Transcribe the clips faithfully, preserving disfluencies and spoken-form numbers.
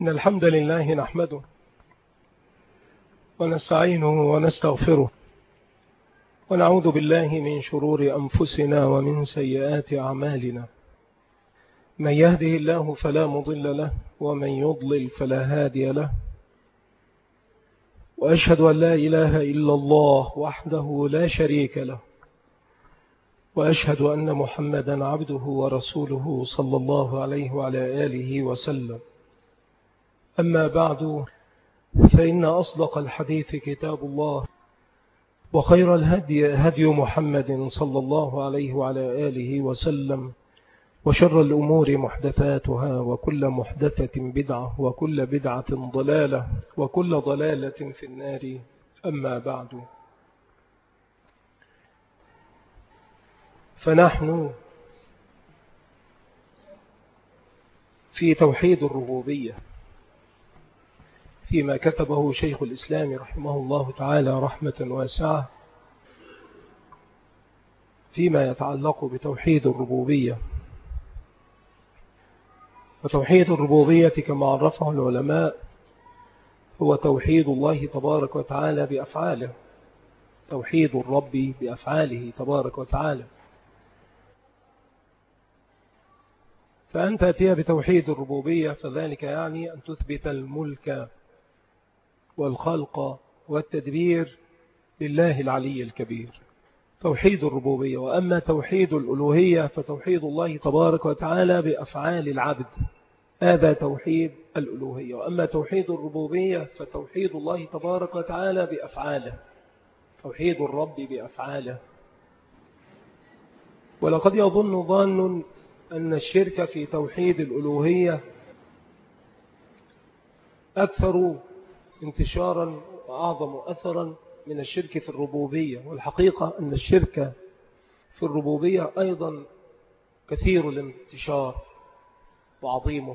إن الحمد لله نحمده ونستعينه ونستغفره ونعوذ بالله من شرور أنفسنا ومن سيئات أعمالنا. من يهده الله فلا مضل له ومن يضلل فلا هادي له، وأشهد أن لا إله إلا الله وحده لا شريك له، وأشهد أن محمدا عبده ورسوله صلى الله عليه وعلى آله وسلم. أما بعد، فإن أصدق الحديث كتاب الله، وخير الهدي هدي محمد صلى الله عليه وعلى آله وسلم، وشر الأمور محدثاتها، وكل محدثة بدعة، وكل بدعة ضلالة، وكل ضلالة في النار. أما بعد، فنحن في توحيد الربوبية فيما كتبه شيخ الإسلام رحمه الله تعالى رحمة واسعة فيما يتعلق بتوحيد الربوبية. وتوحيد الربوبية كما عرفه العلماء هو توحيد الله تبارك وتعالى بأفعاله، توحيد الرب بأفعاله تبارك وتعالى. فأن تأتي بتوحيد الربوبية فذلك يعني أن تثبت الملك والخلق والتدبير لله العلي الكبير، توحيد الربوبية. وأما توحيد الألوهية فتوحيد الله تبارك وتعالى بأفعال العبد، هذا توحيد الألوهية. وأما توحيد الربوبية فتوحيد الله تبارك وتعالى بأفعاله، توحيد الرب بأفعاله. ولقد يظن ظان أن الشرك في توحيد الألوهية أكثر انتشارا وأعظم أثرا من الشرك في الربوبية. والحقيقة أن الشرك في الربوبية أيضا كثير الانتشار وعظيمه،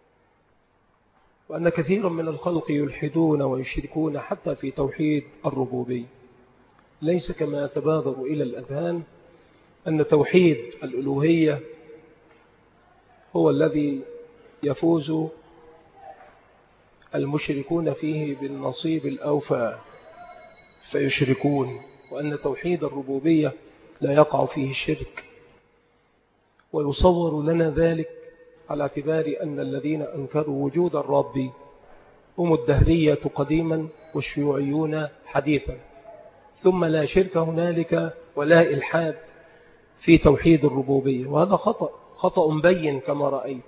وأن كثيرا من الخلق يلحدون ويشركون حتى في توحيد الربوبية. ليس كما يتبادر إلى الأذهان أن توحيد الألوهية هو الذي يفوز المشركون فيه بالنصيب الأوفى فيشركون، وأن توحيد الربوبية لا يقع فيه الشرك. ويصور لنا ذلك على اعتبار أن الذين أنكروا وجود الرب هم الدهرية قديما والشيوعيون حديثا، ثم لا شرك هنالك ولا إلحاد في توحيد الربوبية. وهذا خطأ خطأ بين كما رأيت،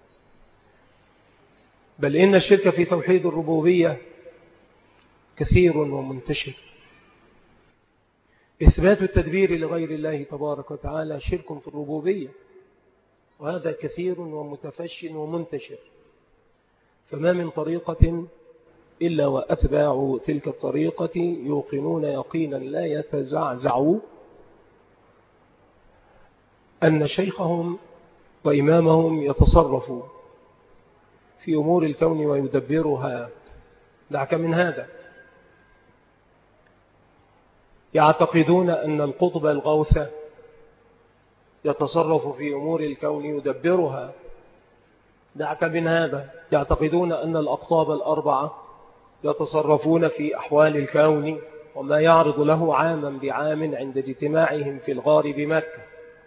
بل إن الشرك في توحيد الربوبية كثير ومنتشر. إثبات التدبير لغير الله تبارك وتعالى شرك في الربوبية، وهذا كثير ومتفش ومنتشر. فما من طريقة إلا وأتباع تلك الطريقة يوقنون يقينا لا يتزعزع أن شيخهم وإمامهم يتصرف في أمور الكون ويدبرها. دعك من هذا، يعتقدون أن القطب الغوث يتصرف في أمور الكون يدبرها. دعك من هذا، يعتقدون أن الأقطاب الأربعة يتصرفون في أحوال الكون وما يعرض له عاما بعام عند اجتماعهم في الغار بمكة.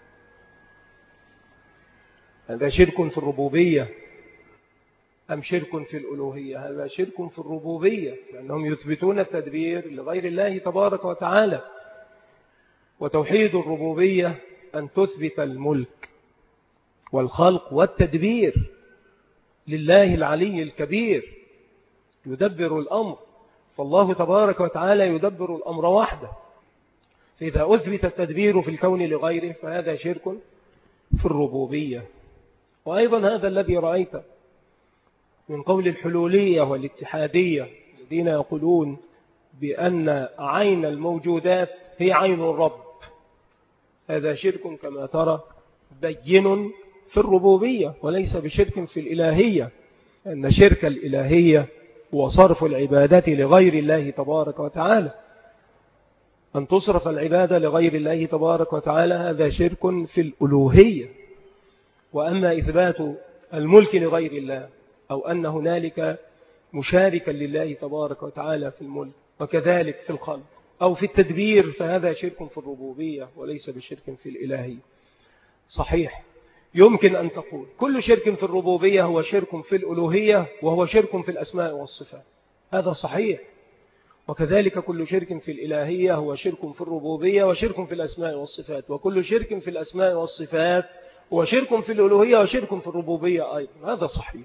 هذا شرك في الربوبية أم شرك في الألوهية؟ هذا شرك في الربوبية، لأنهم يثبتون التدبير لغير الله تبارك وتعالى. وتوحيد الربوبية أن تثبت الملك والخلق والتدبير لله العلي الكبير، يدبر الأمر، فالله تبارك وتعالى يدبر الأمر وحده. فإذا أثبت التدبير في الكون لغيره فهذا شرك في الربوبية. وأيضا هذا الذي رأيت من قول الحلولية والاتحادية الذين يقولون بأن عين الموجودات هي عين الرب، هذا شرك كما ترى بين في الربوبية وليس بشرك في الإلهية. أن شرك الإلهية هو صرف العبادة لغير الله تبارك وتعالى، أن تصرف العبادة لغير الله تبارك وتعالى هذا شرك في الألوهية. وأما إثبات الملك لغير الله أو أن هنالك مشاركا لله تبارك وتعالى في الملك وكذلك في الخلق أو في التدبير، فهذا شرك في الربوبية وليس بشرك في الإلهية. صحيح، يمكن أن تقول كل شرك في الربوبية هو شرك في الألوهية وهو شرك في الأسماء والصفات، هذا صحيح. وكذلك كل شرك في الإلهية هو شرك في الربوبية وشرك في الأسماء والصفات، وكل شرك في الأسماء والصفات هو شرك في الألوهية وشرك في الربوبية أيضا، هذا صحيح.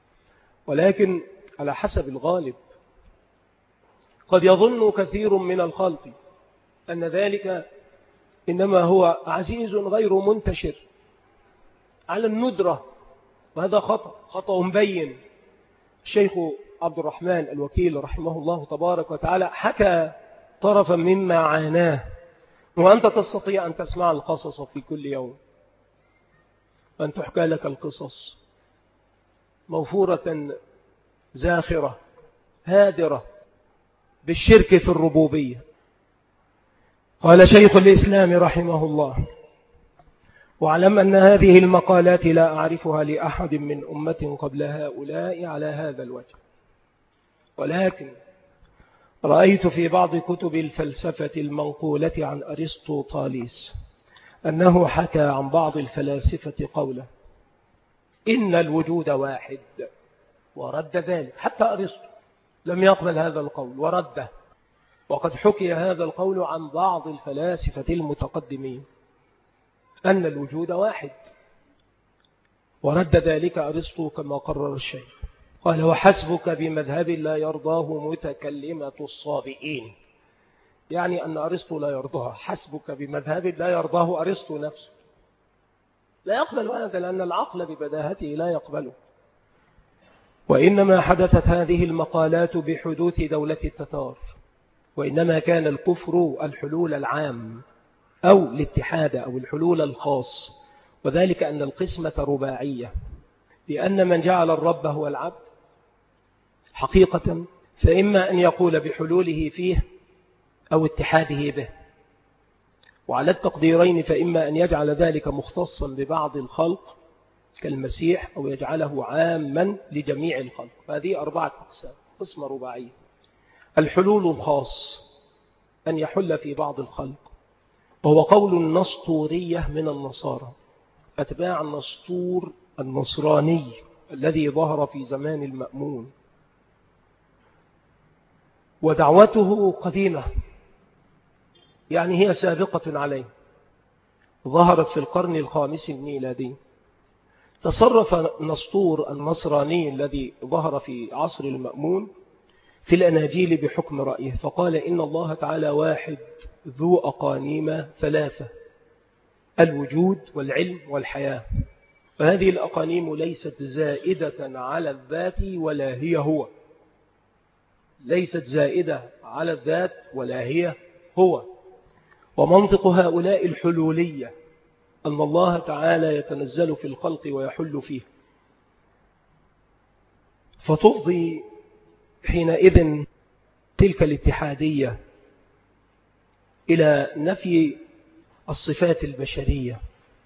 ولكن على حسب الغالب قد يظن كثير من الخلق أن ذلك إنما هو عزيز غير منتشر على الندرة، وهذا خطأ خطأ مبين. الشيخ عبد الرحمن الوكيل رحمه الله تبارك وتعالى حكى طرفا مما عاناه، وأنت تستطيع أن تسمع القصص في كل يوم، وأن تحكى لك القصص موفورة زاخرة هادرة بالشرك في الربوبية. قال شيخ الإسلام رحمه الله: واعلم أن هذه المقالات لا أعرفها لأحد من أمة قبل هؤلاء على هذا الوجه، ولكن رأيت في بعض كتب الفلسفة المنقولة عن أرسطو طاليس أنه حكى عن بعض الفلاسفة قوله إن الوجود واحد، ورد ذلك. حتى أرسطو لم يقبل هذا القول ورده، وقد حكي هذا القول عن بعض الفلاسفة المتقدمين أن الوجود واحد، ورد ذلك أرسطو كما قرر الشيخ. قال: وحسبك بمذهب لا يرضاه متكلمة الصابئين، يعني أن أرسطو لا يرضاها. حسبك بمذهب لا يرضاه أرسطو نفسه، لا يقبل هذا، لأن العقل ببداهته لا يقبله. وإنما حدثت هذه المقالات بحدوث دولة التتار، وإنما كان الكفر الحلول العام أو الاتحاد أو الحلول الخاص، وذلك أن القسمة رباعية، لأن من جعل الرب هو العبد حقيقة فإما أن يقول بحلوله فيه أو اتحاده به، وعلى التقديرين فإما أن يجعل ذلك مختصا ببعض الخلق كالمسيح أو يجعله عاما لجميع الخلق. فهذه أربعة أقسام، قسمة رباعية. الحلول الخاص أن يحل في بعض الخلق، وهو قول النسطورية من النصارى، أتباع النسطور النصراني الذي ظهر في زمان المأمون، ودعوته قديمة، يعني هي سابقة عليه، ظهرت في القرن الخامس الميلادي. تصرف نسطور النصراني الذي ظهر في عصر المأمون في الأناجيل بحكم رأيه، فقال إن الله تعالى واحد ذو أقانيم ثلاثة: الوجود والعلم والحياة، وهذه الأقانيم ليست زائدة على الذات ولا هي هو، ليست زائدة على الذات ولا هي هو. ومنطق هؤلاء الحلولية أن الله تعالى يتنزل في الخلق ويحل فيه، فتفضي حينئذ تلك الاتحادية إلى نفي الصفات البشرية،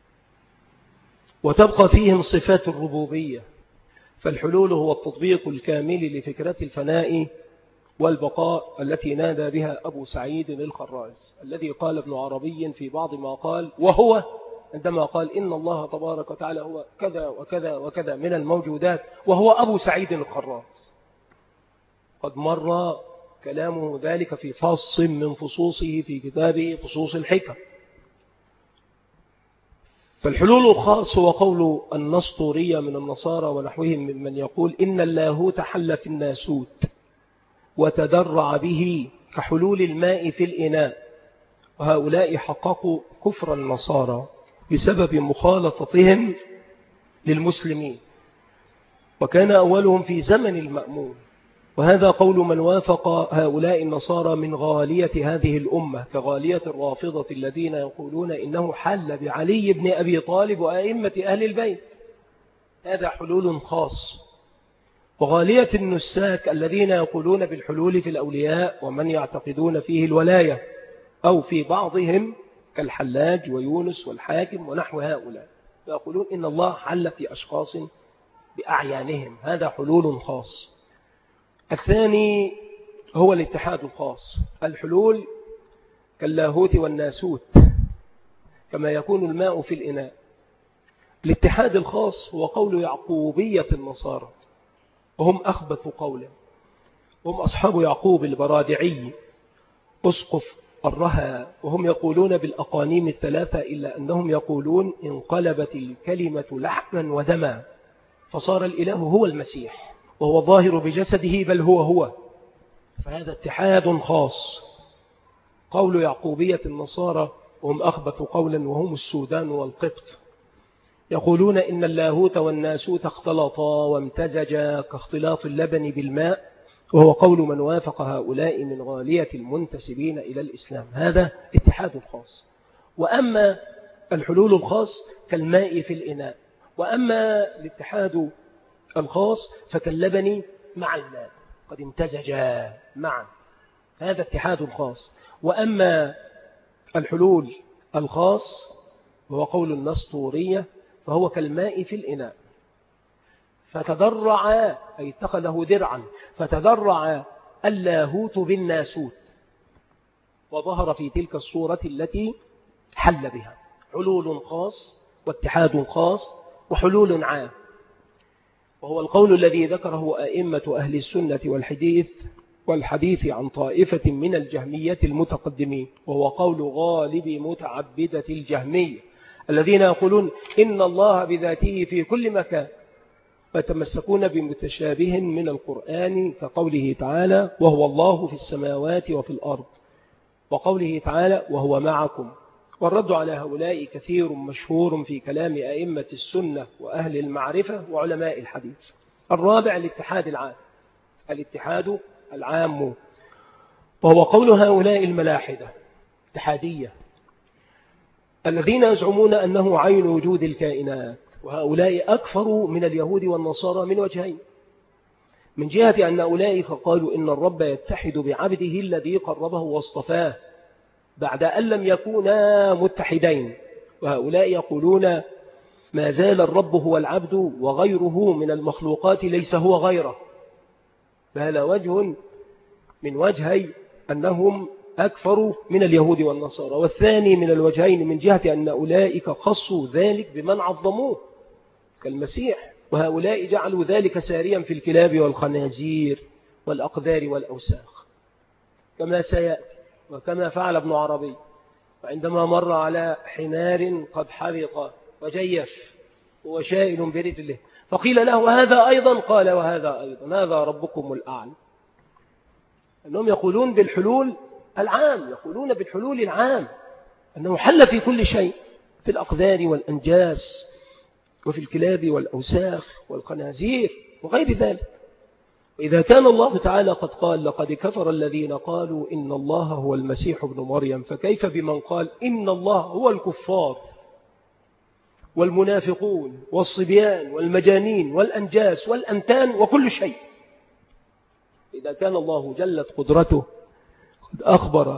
وتبقى فيهم صفات الربوبية. فالحلول هو التطبيق الكامل لفكرة الفناء والبقاء التي نادى بها أبو سعيد الخراز، الذي قال ابن عربي في بعض ما قال وهو، عندما قال إن الله تبارك وتعالى هو كذا وكذا وكذا من الموجودات، وهو أبو سعيد الخراز. قد مر كلامه ذلك في فصل من فصوصه في كتابه فصوص الحكم. فالحلول الخاص هو قول النسطورية من النصارى ونحوهم ممن يقول إن اللاهوت حل في الناسوت وتدرع به كحلول الماء في الإناء، وهؤلاء حققوا كفر النصارى بسبب مخالطتهم للمسلمين، وكان أولهم في زمن المأمون. وهذا قول من وافق هؤلاء النصارى من غالية هذه الأمة، كغالية الرافضة الذين يقولون إنه حل بعلي بن أبي طالب وأئمة أهل البيت، هذا حلول خاص. وغالية النساك الذين يقولون بالحلول في الأولياء ومن يعتقدون فيه الولاية، أو في بعضهم كالحلاج ويونس والحاكم ونحو هؤلاء، يقولون إن الله حل في أشخاص بأعيانهم، هذا حلول خاص. الثاني هو الاتحاد الخاص. الحلول كاللاهوت والناسوت كما يكون الماء في الإناء. الاتحاد الخاص هو قول يعقوبية النصارى، وهم أخبث قولا، هم أصحاب يعقوب البرادعي أسقف الرها، وهم يقولون بالأقانيم الثلاثة، إلا أنهم يقولون انقلبت الكلمة لحما ودما، فصار الإله هو المسيح وهو ظاهر بجسده بل هو هو. فهذا اتحاد خاص، قول يعقوبية النصارى وهم أخبث قولا، وهم السودان والقبط، يقولون إن اللاهوت والناسوت اختلطا وامتزجا كاختلاط اللبن بالماء، وهو قول من وافق هؤلاء من غالية المنتسبين إلى الإسلام. هذا اتحاد خاص. وأما الحلول الخاص كالماء في الإناء، وأما الاتحاد الخاص فكاللبن مع الماء قد امتزجا معا، هذا اتحاد خاص. وأما الحلول الخاص وهو قول النسطورية فهو كالماء في الإناء، فتدرع أي اتخذه درعا، فتدرع اللاهوت بالناسوت وظهر في تلك الصورة التي حل بها. حلول خاص واتحاد خاص وحلول عام، وهو القول الذي ذكره أئمة أهل السنة والحديث والحديث عن طائفة من الجهمية المتقدمين، وهو قول غالب متعبدة الجهمية الذين يقولون إن الله بذاته في كل مكان، فتمسكون بمتشابه من القرآن كقوله تعالى وهو الله في السماوات وفي الأرض، وقوله تعالى وهو معكم. والرد على هؤلاء كثير مشهور في كلام أئمة السنة وأهل المعرفة وعلماء الحديث. الرابع الاتحاد العام، الاتحاد العام وهو قول هؤلاء الملاحدة اتحادية الذين يزعمون أنه عين وجود الكائنات، وهؤلاء أكثر من اليهود والنصارى من وجهين. من جهة أن أولئك قالوا إن الرب يتحد بعبده الذي قربه واصطفاه بعد أن لم يكونا متحدين، وهؤلاء يقولون ما زال الرب هو العبد وغيره من المخلوقات ليس هو غيره. فهذا وجه من وجهي أنهم أكثر من اليهود والنصارى. والثاني من الوجهين من جهة أن أولئك خصوا ذلك بمن عظموه كالمسيح، وهؤلاء جعلوا ذلك ساريا في الكلاب والخنازير والأقذار والأوساخ كما سيأتي، وكما فعل ابن عربي وعندما مر على حمار قد حرق وجيف وشائل برجله فقيل له وهذا أيضا، قال وهذا أيضا، هذا ربكم الأعلى. أنهم يقولون بالحلول العام، يقولون بالحلول العام أنه حل في كل شيء، في الأقذار والأنجاس وفي الكلاب والأوساخ والخنازير وغير ذلك. وإذا كان الله تعالى قد قال لقد كفر الذين قالوا إن الله هو المسيح ابن مريم، فكيف بمن قال إن الله هو الكفار والمنافقون والصبيان والمجانين والأنجاس والأنتان وكل شيء. إذا كان الله جلت قدرته قد أخبر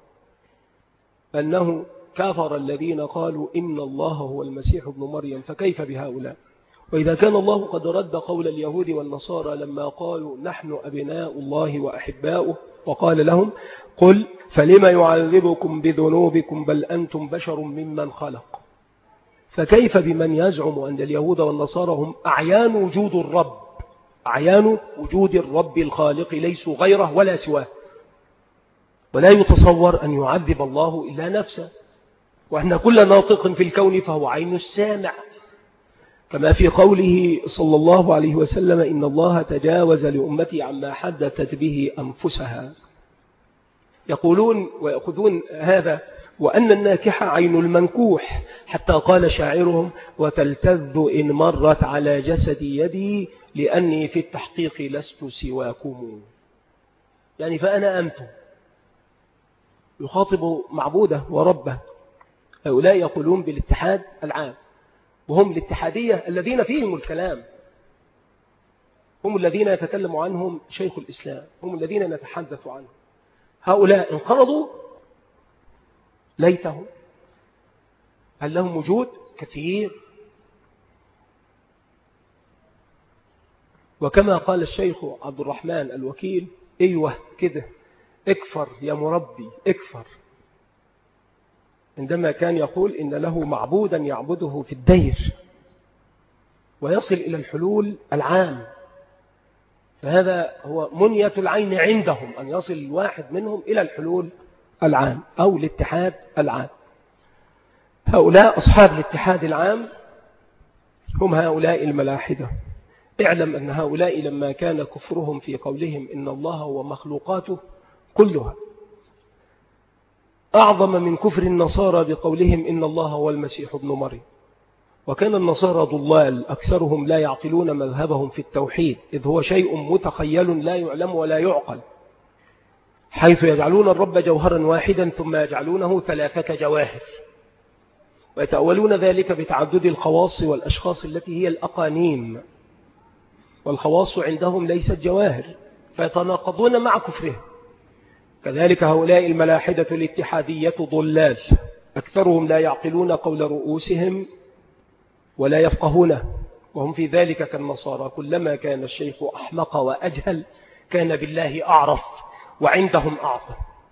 أنه كفر الذين قالوا إن الله هو المسيح ابن مريم، فكيف بهؤلاء؟ وإذا كان الله قد رد قول اليهود والنصارى لما قالوا نحن أبناء الله وأحباؤه، وقال لهم قل فلما يعذبكم بذنوبكم بل أنتم بشر ممن خلق، فكيف بمن يزعم أن اليهود والنصارى هم أعيان وجود الرب، أعيان وجود الرب الخالق ليسوا غيره ولا سواه، ولا يتصور أن يعذب الله إلا نفسه، وأن كل ناطق في الكون فهو عين السامع، كما في قوله صلى الله عليه وسلم إن الله تجاوز لأمتي عما حدثت به أنفسها. يقولون ويأخذون هذا وأن الناكح عين المنكوح، حتى قال شاعرهم وتلتذ إن مرت على جسد يدي لأني في التحقيق لست سواكم، يعني فأنا أنتم. يخاطب معبوده وربه. هؤلاء يقولون بالاتحاد العام، وهم الاتحادية الذين فيهم الكلام، هم الذين يتكلم عنهم شيخ الإسلام، هم الذين نتحدث عنهم. هؤلاء انقرضوا ليتهم، هل لهم وجود؟ كثير. وكما قال الشيخ عبد الرحمن الوكيل: ايوه كده، اكفر يا مربي اكفر، عندما كان يقول إن له معبودا يعبده في الدير ويصل إلى الحلول العام. فهذا هو منية العين عندهم، أن يصل الواحد منهم إلى الحلول العام أو الاتحاد العام. هؤلاء أصحاب الاتحاد العام هم هؤلاء الملاحدة. اعلم أن هؤلاء لما كان كفرهم في قولهم إن الله ومخلوقاته كلها أعظم من كفر النصارى بقولهم إن الله هو المسيح ابن مريم. وكان النصارى ضلال أكثرهم لا يعقلون مذهبهم في التوحيد، إذ هو شيء متخيل لا يعلم ولا يعقل، حيث يجعلون الرب جوهرا واحدا ثم يجعلونه ثلاثة جواهر، ويتأولون ذلك بتعدد الخواص والأشخاص التي هي الأقانيم، والخواص عندهم ليست جواهر، فيتناقضون مع كفرهم. كذلك هؤلاء الملاحدة الاتحادية ضلال أكثرهم لا يعقلون قول رؤوسهم ولا يفقهونه، وهم في ذلك كالنصارى، كلما كان الشيخ أحمق وأجهل كان بالله أعرف وعندهم أعظم.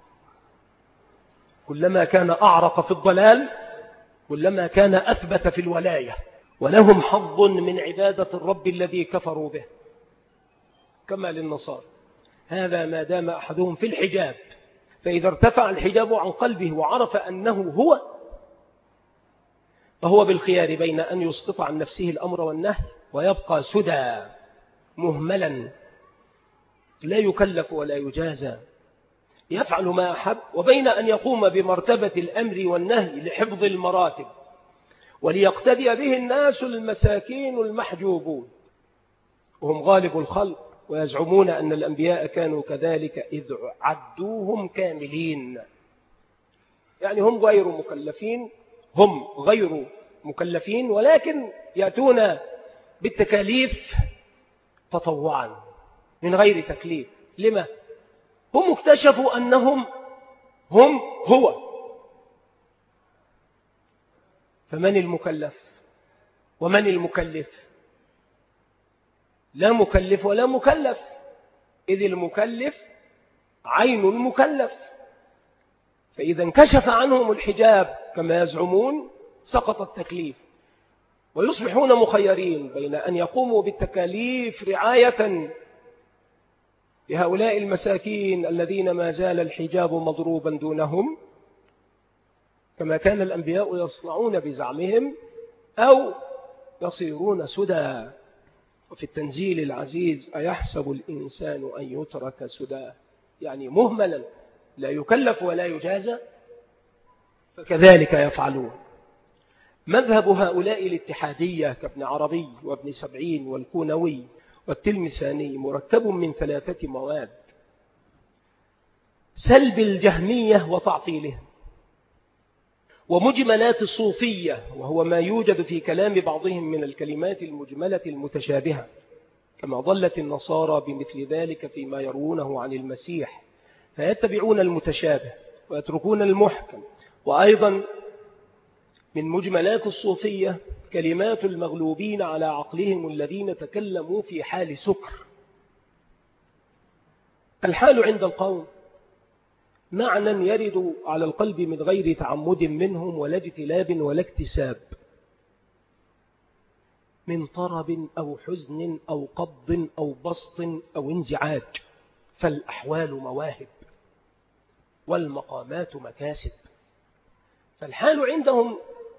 كلما كان أعرق في الضلال كلما كان أثبت في الولاية، ولهم حظ من عبادة الرب الذي كفروا به كما للنصارى. هذا ما دام أحدهم في الحجاب، فإذا ارتفع الحجاب عن قلبه وعرف أنه هو، فهو بالخيار بين أن يسقط عن نفسه الأمر والنهي ويبقى سدى مهملا لا يكلف ولا يجازى يفعل ما أحب، وبين أن يقوم بمرتبة الأمر والنهي لحفظ المراتب وليقتدي به الناس المساكين المحجوبون، وهم غالب الخلق، ويزعمون أن الأنبياء كانوا كذلك إذ عدوهم كاملين، يعني هم غير مكلفين هم غير مكلفين ولكن يأتون بالتكاليف تطوعا من غير تكليف. لما؟ هم اكتشفوا أنهم هم هو. فمن المكلف ومن المكلف؟ لا مكلف ولا مكلف، إذ المكلف عين المكلف. فإذا انكشف عنهم الحجاب كما يزعمون سقط التكليف، ويصبحون مخيرين بين أن يقوموا بالتكاليف رعاية لهؤلاء المساكين الذين ما زال الحجاب مضروبا دونهم كما كان الأنبياء يصنعون بزعمهم، أو يصيرون سدى. وفي التنزيل العزيز: أيحسب الإنسان أن يترك سدى، يعني مهملا لا يكلف ولا يجازى، فكذلك يفعلون. مذهب هؤلاء الاتحادية كابن عربي وابن سبعين والكونوي والتلمساني مركب من ثلاثة مواد: سلب الجهمية وتعطيلها، ومجملات الصوفية، وهو ما يوجد في كلام بعضهم من الكلمات المجملة المتشابهة، كما ضلت النصارى بمثل ذلك فيما يروونه عن المسيح، فيتبعون المتشابه ويتركون المحكم. وأيضا من مجملات الصوفية كلمات المغلوبين على عقلهم الذين تكلموا في حال سكر. الحال عند القوم معنى يرد على القلب من غير تعمد منهم ولا اجتلاب ولا اكتساب، من طرب أو حزن أو قبض أو بسط أو انزعاج. فالأحوال مواهب والمقامات مكاسب. فالحال عندهم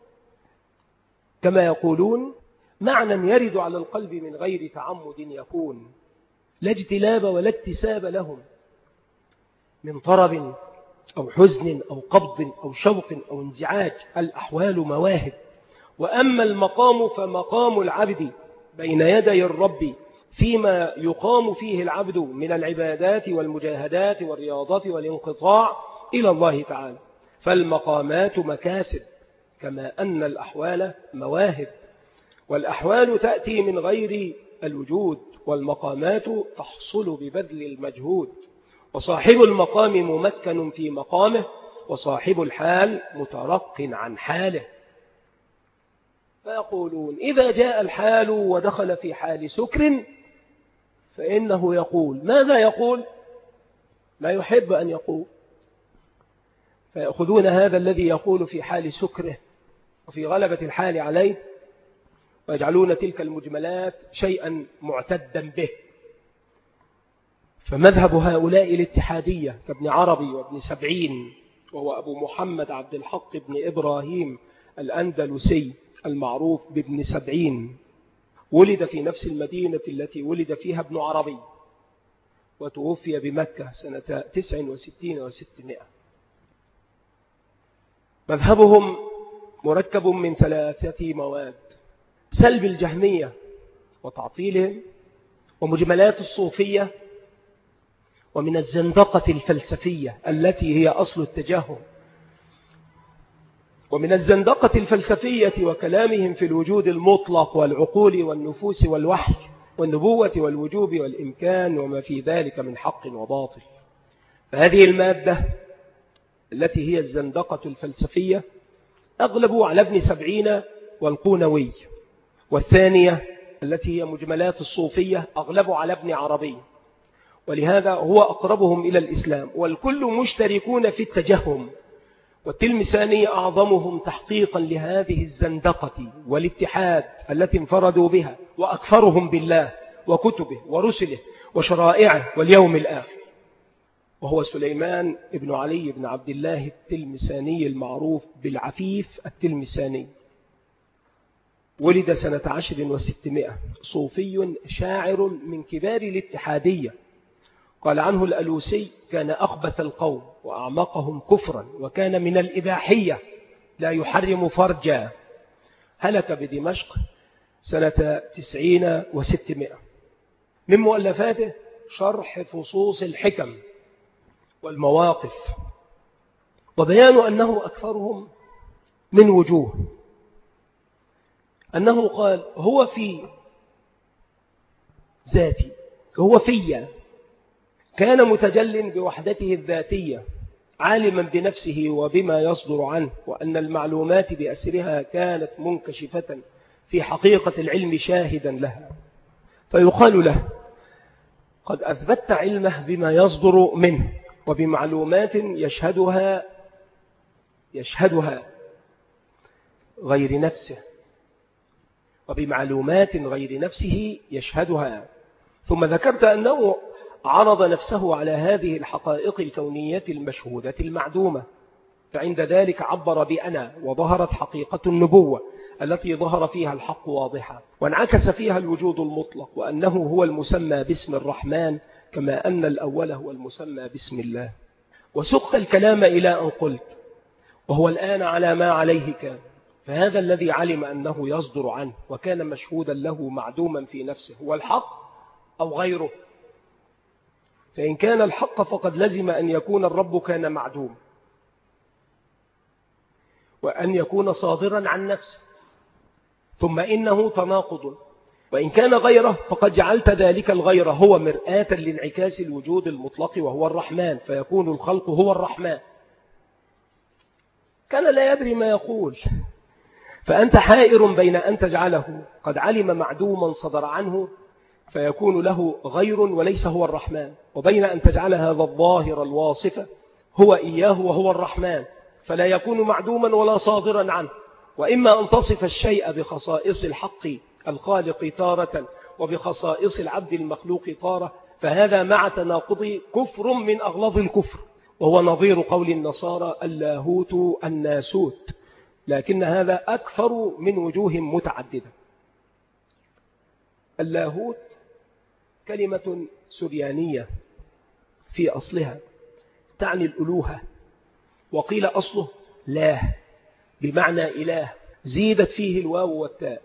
كما يقولون معنى يرد على القلب من غير تعمد يكون، لا اجتلاب ولا اكتساب لهم، من طرب أو حزن أو قبض أو شوق أو انزعاج. الأحوال مواهب. وأما المقام فمقام العبد بين يدي الرب فيما يقام فيه العبد من العبادات والمجاهدات والرياضات والانقطاع إلى الله تعالى. فالمقامات مكاسب كما أن الأحوال مواهب، والأحوال تأتي من غير الوجود، والمقامات تحصل ببذل المجهود. وصاحب المقام ممكن في مقامه، وصاحب الحال مترق عن حاله. فيقولون إذا جاء الحال ودخل في حال سكر فإنه يقول ماذا يقول؟ ما يحب أن يقول. فيأخذون هذا الذي يقول في حال سكره وفي غلبة الحال عليه ويجعلون تلك المجملات شيئا معتدا به. فمذهب هؤلاء الاتحادية كابن عربي وابن سبعين، وهو أبو محمد عبد الحق بن إبراهيم الأندلسي المعروف بابن سبعين، ولد في نفس المدينة التي ولد فيها ابن عربي، وتوفي بمكة سنة تسع وستين وستمائة. مذهبهم مركب من ثلاثة مواد: سلب الجهمية وتعطيلهم، ومجملات الصوفية، ومن الزندقة الفلسفية التي هي أصل التجهم. ومن الزندقة الفلسفية وكلامهم في الوجود المطلق والعقول والنفوس والوحي والنبوة والوجوب والإمكان وما في ذلك من حق وباطل. فهذه المادة التي هي الزندقة الفلسفية أغلب على ابن سبعين والقونوي، والثانية التي هي مجملات الصوفية أغلب على ابن عربي، ولهذا هو أقربهم إلى الإسلام، والكل مشتركون في التجهم. والتلمساني أعظمهم تحقيقا لهذه الزندقة والاتحاد التي انفردوا بها، وأكثرهم بالله وكتبه ورسله وشرائعه واليوم الآخر، وهو سليمان بن علي بن عبد الله التلمساني المعروف بالعفيف التلمساني. ولد سنة عشر وستمائة، صوفي شاعر من كبار الاتحادية. قال عنه الألوسي: كان أخبث القوم وأعمقهم كفرا، وكان من الإباحية لا يحرم فرجا. هلك بدمشق سنة تسعين وستمائة. من مؤلفاته شرح فصوص الحكم والمواقف، وبيان أنه أكثرهم من وجوه. أنه قال: هو في ذاتي، هو فيا، كان متجل بوحدته الذاتية، عالما بنفسه وبما يصدر عنه، وأن المعلومات بأسرها كانت منكشفة في حقيقة العلم شاهدا لها. فيقال له: قد أثبت علمه بما يصدر منه، وبمعلومات يشهدها يشهدها غير نفسه، وبمعلومات غير نفسه يشهدها. ثم ذكرت أنه عرض نفسه على هذه الحقائق الكونية المشهودة المعدومة، فعند ذلك عبر بأنا، وظهرت حقيقة النبوة التي ظهر فيها الحق واضحا، وانعكس فيها الوجود المطلق، وأنه هو المسمى باسم الرحمن، كما أن الأول هو المسمى باسم الله. وسقت الكلام إلى أن قلت: وهو الآن على ما عليه كان. فهذا الذي علم أنه يصدر عنه وكان مشهودا له معدوما في نفسه هو الحق أو غيره؟ فإن كان الحق فقد لزم أن يكون الرب كان معدوم، وأن يكون صادرا عن نفسه، ثم إنه تناقض. وإن كان غيره فقد جعلت ذلك الغير هو مرآة لانعكاس الوجود المطلق وهو الرحمن، فيكون الخلق هو الرحمن. كان لا يدري ما يقول. فأنت حائر بين أن تجعله قد علم معدوما صدر عنه فيكون له غير وليس هو الرحمن، وبين أن تجعل هذا الظاهر الواصف هو إياه وهو الرحمن، فلا يكون معدوما ولا صادرا عنه. وإما أن تصف الشيء بخصائص الحق الخالق تارة وبخصائص العبد المخلوق تارة، فهذا مع تناقض كفر من أغلظ الكفر، وهو نظير قول النصارى اللاهوت الناسوت، لكن هذا أكثر من وجوه متعددة. اللاهوت كلمة سريانية في أصلها تعني الألوهة، وقيل أصله لاه بمعنى إله، زيدت فيه الواو والتاء.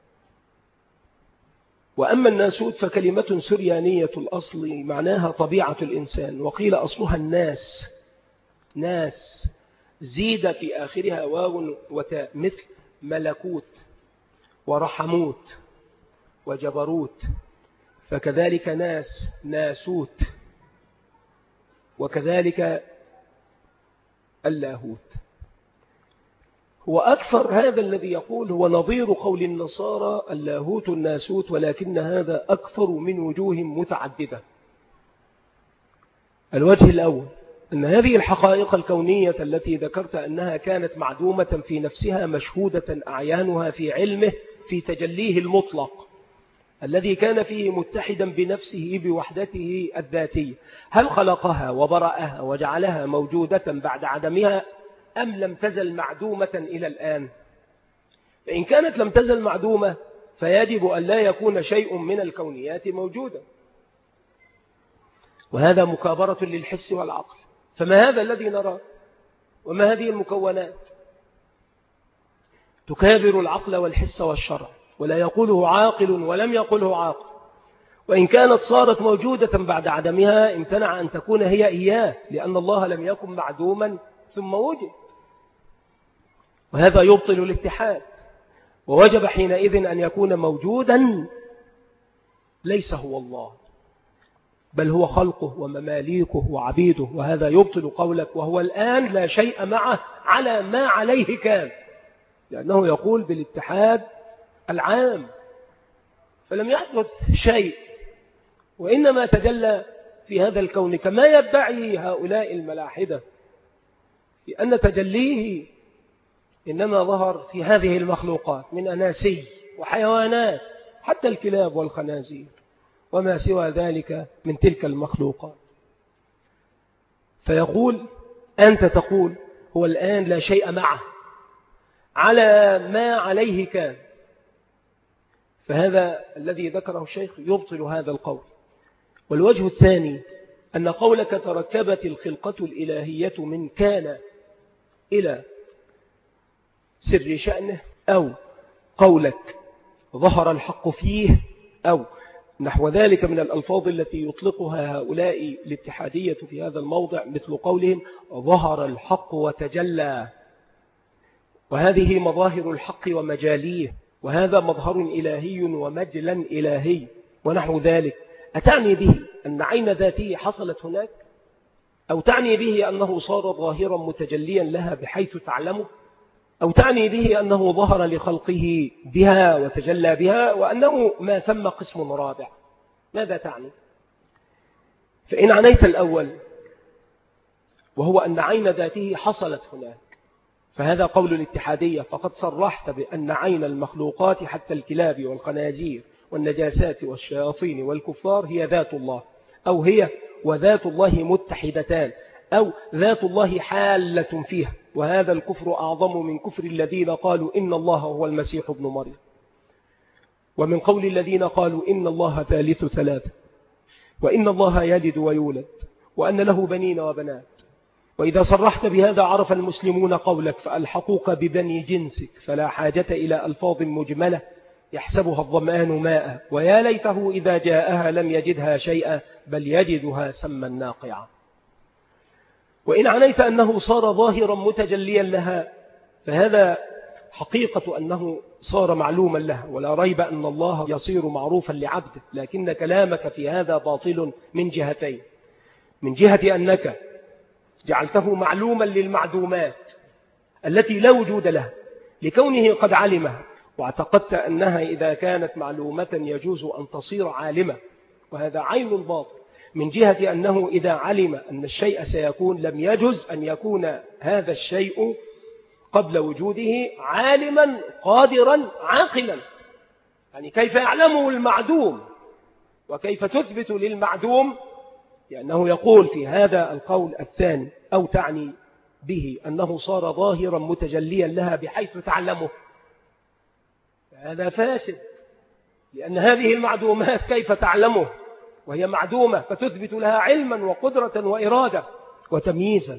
وأما الناسوت فكلمة سريانية الأصل معناها طبيعة الإنسان، وقيل أصلها الناس، ناس زيد في آخرها واو وتاء، مثل ملكوت ورحموت وجبروت، فكذلك ناس ناسوت، وكذلك اللاهوت. هو أكثر هذا الذي يقول هو نظير قول النصارى اللاهوت الناسوت، ولكن هذا أكثر من وجوه متعددة. الوجه الأول أن هذه الحقائق الكونية التي ذكرت أنها كانت معدومة في نفسها مشهودة أعيانها في علمه في تجليه المطلق الذي كان فيه متحدا بنفسه بوحدته الذاتية، هل خلقها وبرأها وجعلها موجودة بعد عدمها أم لم تزل معدومة إلى الآن؟ فإن كانت لم تزل معدومة فيجب أن لا يكون شيء من الكونيات موجودا، وهذا مكابرة للحس والعقل. فما هذا الذي نراه وما هذه المكونات؟ تكابر العقل والحس والشرع، ولا يقوله عاقل ولم يقله عاقل. وإن كانت صارت موجودة بعد عدمها امتنع أن تكون هي إياه، لأن الله لم يكن معدوما ثم وجد، وهذا يبطل الاتحاد. ووجب حينئذ أن يكون موجودا ليس هو الله، بل هو خلقه ومماليكه وعبيده، وهذا يبطل قولك وهو الآن لا شيء معه على ما عليه كان، لأنه يقول بالاتحاد العام، فلم يحدث شيء، وإنما تجلى في هذا الكون كما يدعي هؤلاء الملاحدة بأن تجليه إنما ظهر في هذه المخلوقات من أناسي وحيوانات حتى الكلاب والخنازير وما سوى ذلك من تلك المخلوقات. فيقول أنت تقول هو الآن لا شيء معه على ما عليه كان، فهذا الذي ذكره الشيخ يبطل هذا القول. والوجه الثاني أن قولك تركبت الخلقة الإلهية من كان إلى سر شأنه، أو قولك ظهر الحق فيه، أو نحو ذلك من الألفاظ التي يطلقها هؤلاء الاتحادية في هذا الموضع، مثل قولهم ظهر الحق وتجلى، وهذه مظاهر الحق ومجاليه، وهذا مظهر إلهي ومجلا إلهي ونحو ذلك. أتعني به أن عين ذاته حصلت هناك، أو تعني به أنه صار ظاهرا متجليا لها بحيث تعلمه، أو تعني به أنه ظهر لخلقه بها وتجلى بها، وأنه ما ثم قسم رابع؟ ماذا تعني؟ فإن عنيت الأول وهو أن عين ذاته حصلت هناك، فهذا قول الاتحادية، فقد صرحت بأن عين المخلوقات حتى الكلاب والخنازير والنجاسات والشياطين والكفار هي ذات الله، أو هي وذات الله متحدتان، أو ذات الله حالة فيها، وهذا الكفر أعظم من كفر الذين قالوا إن الله هو المسيح ابن مريم، ومن قول الذين قالوا إن الله ثالث ثلاثة، وإن الله يلد ويولد، وأن له بنين وبنات. وإذا صرحت بهذا عرف المسلمون قولك فألحقوك ببني جنسك، فلا حاجة إلى ألفاظ مجملة يحسبها الظمآن ماء، ويا ليته إذا جاءها لم يجدها شيئا بل يجدها سما ناقعا. وإن عنيت أنه صار ظاهرا متجليا لها، فهذا حقيقة أنه صار معلوما لها، ولا ريب أن الله يصير معروفا لعبده، لكن كلامك في هذا باطل من جهتين: من جهة أنك جعلته معلوما للمعدومات التي لا وجود لها لكونه قد علمها، واعتقدت أنها إذا كانت معلومة يجوز أن تصير عالمة، وهذا عين باطل. من جهة أنه إذا علم أن الشيء سيكون لم يجوز أن يكون هذا الشيء قبل وجوده عالما قادرا عاقلا، يعني كيف يعلمه المعدوم وكيف تثبت للمعدوم؟ لأنه يقول في هذا القول الثاني أو تعني به أنه صار ظاهرا متجليا لها بحيث تعلمه، هذا فاسد، لأن هذه المعدومات كيف تعلمه وهي معدومة، فتثبت لها علما وقدرة وإرادة وتمييزا.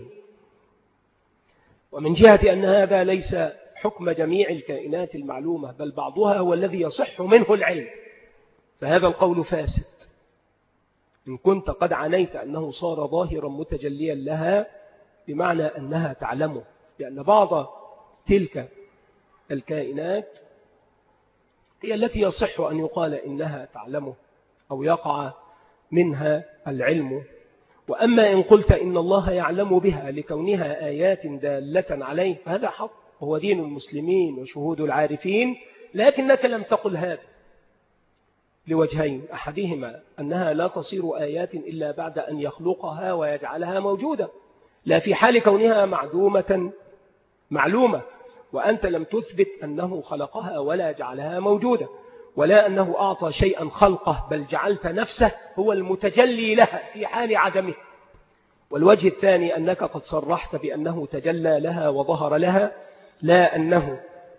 ومن جهة أن هذا ليس حكم جميع الكائنات المعلومة، بل بعضها هو الذي يصح منه العلم، فهذا القول فاسد إن كنت قد عنيت أنه صار ظاهرا متجليا لها بمعنى أنها تعلمه، لأن بعض تلك الكائنات هي التي يصح أن يقال إنها تعلمه أو يقع منها العلم. وأما إن قلت إن الله يعلم بها لكونها آيات دالة عليه فهذا حق، وهو دين المسلمين وشهود العارفين، لكنك لم تقل هذا لوجهين: أحدهما أنها لا تصير آيات إلا بعد أن يخلقها ويجعلها موجودة، لا في حال كونها معدومة معلومة، وأنت لم تثبت أنه خلقها ولا جعلها موجودة، ولا أنه أعطى شيئا خلقه، بل جعلت نفسه هو المتجلي لها في حال عدمه. والوجه الثاني أنك قد صرحت بأنه تجلى لها وظهر لها، لا أنه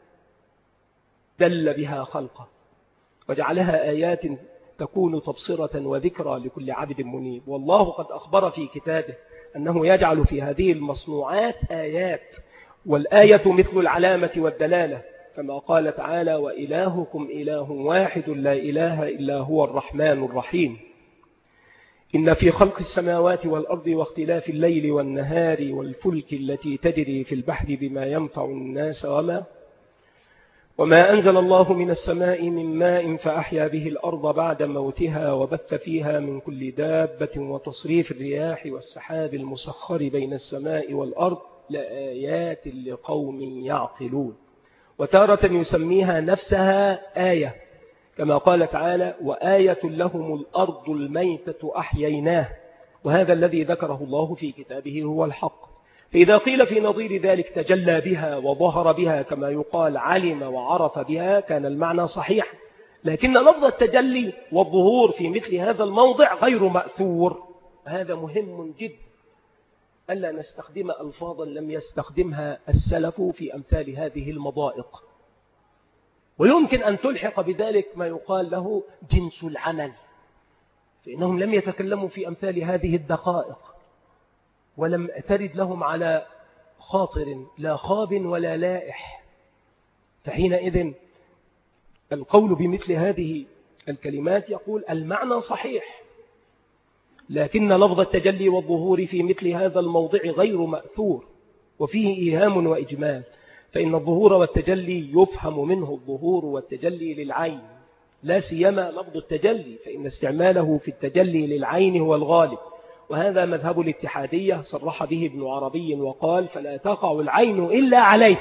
دل بها خلقه وجعلها آيات تكون تبصرة وذكرى لكل عبد منيب. والله قد أخبر في كتابه أنه يجعل في هذه المصنوعات آيات، والآية مثل العلامة والدلالة، كما قال تعالى: وإلهكم إله واحد لا إله إلا هو الرحمن الرحيم. إن في خلق السماوات والأرض واختلاف الليل والنهار والفلك التي تجري في البحر بما ينفع الناس وما وما أنزل الله من السماء من ماء فأحيا به الأرض بعد موتها وبث فيها من كل دابة وتصريف الرياح والسحاب المسخر بين السماء والأرض لآيات لقوم يعقلون. وتارة يسميها نفسها آية، كما قال تعالى: وآية لهم الأرض الميتة أحييناه، وهذا الذي ذكره الله في كتابه هو الحق. فإذا قيل في نظير ذلك تجلى بها وظهر بها، كما يقال علم وعرف بها، كان المعنى صحيح، لكن لفظ التجلي والظهور في مثل هذا الموضع غير مأثور. هذا مهم جدا ألا نستخدم ألفاظا لم يستخدمها السلف في أمثال هذه المضائق. ويمكن أن تلحق بذلك ما يقال له جنس العمل، فإنهم لم يتكلموا في أمثال هذه الدقائق، ولم ترد لهم على خاطر لا خاب ولا لائح. فحينئذ القول بمثل هذه الكلمات يقول المعنى صحيح، لكن لفظ التجلي والظهور في مثل هذا الموضع غير مأثور، وفيه إيهام وإجمال. فإن الظهور والتجلي يفهم منه الظهور والتجلي للعين، لا سيما لفظ التجلي، فإن استعماله في التجلي للعين هو الغالب، وهذا مذهب الاتحادية صرح به ابن عربي وقال: فلا تقع العين إلا عليه.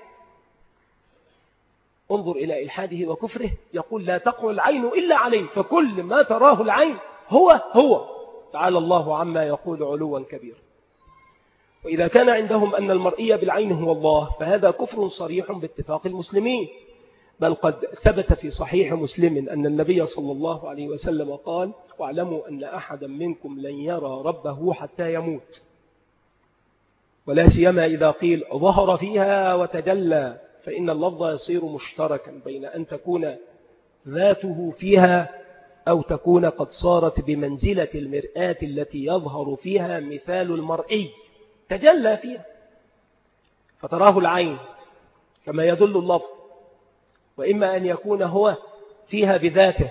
انظر إلى إلحاده وكفره، يقول لا تقع العين إلا عليه، فكل ما تراه العين هو هو، تعالى الله عما يقول علوا كبيرا. وإذا كان عندهم أن المرئي بالعين هو الله، فهذا كفر صريح باتفاق المسلمين، بل قد ثبت في صحيح مسلم أن النبي صلى الله عليه وسلم قال: واعلموا أن أحدا منكم لن يرى ربه حتى يموت. ولا سيما إذا قيل ظهر فيها وتجلى، فإن اللفظ يصير مشتركا بين أن تكون ذاته فيها أو تكون قد صارت بمنزلة المرآة التي يظهر فيها مثال المرئي، تجلى فيها فتراه العين كما يدل اللفظ، وإما أن يكون هو فيها بذاته،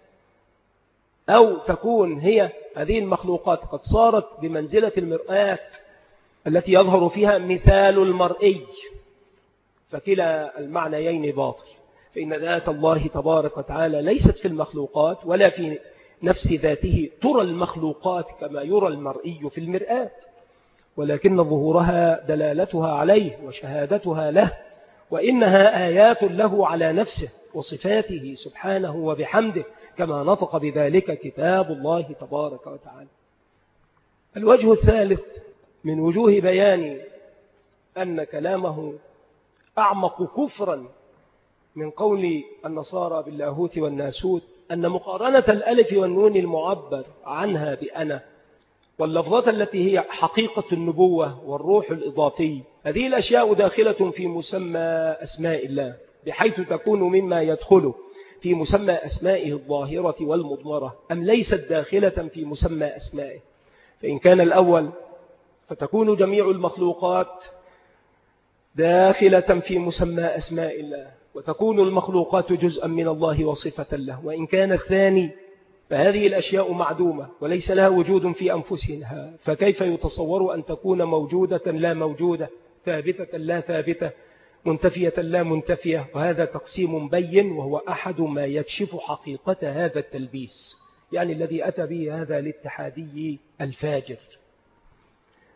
أو تكون هي هذه المخلوقات قد صارت بمنزلة المرآة التي يظهر فيها مثال المرئي، فكلا المعنيين باطل. فإن ذات الله تبارك وتعالى ليست في المخلوقات ولا في نفس ذاته ترى المخلوقات كما يرى المرئي في المرآة، ولكن ظهورها دلالتها عليه وشهادتها له، وإنها آيات له على نفسه وصفاته سبحانه وبحمده، كما نطق بذلك كتاب الله تبارك وتعالى. الوجه الثالث من وجوه بيان أن كلامه أعمق كفرا من قول النصارى باللاهوت والناسوت، أن مقارنة الألف والنون المعبر عنها بأنا واللفظات التي هي حقيقة النبوة والروح الإضافي، هذه الأشياء داخلة في مسمى أسماء الله، بحيث تكون مما يدخل في مسمى أسمائه الظاهرة والمضمرة، أم ليست داخلة في مسمى أسمائه. فإن كان الأول فتكون جميع المخلوقات داخلة في مسمى أسماء الله، وتكون المخلوقات جزءا من الله وصفة له. وإن كان الثاني فهذه الأشياء معدومة وليس لها وجود في أنفسها، فكيف يتصور أن تكون موجودة لا موجودة، ثابتة لا ثابتة، منتفية لا منتفية؟ وهذا تقسيم بين، وهو أحد ما يكشف حقيقة هذا التلبيس، يعني الذي أتى به هذا الاتحادي الفاجر.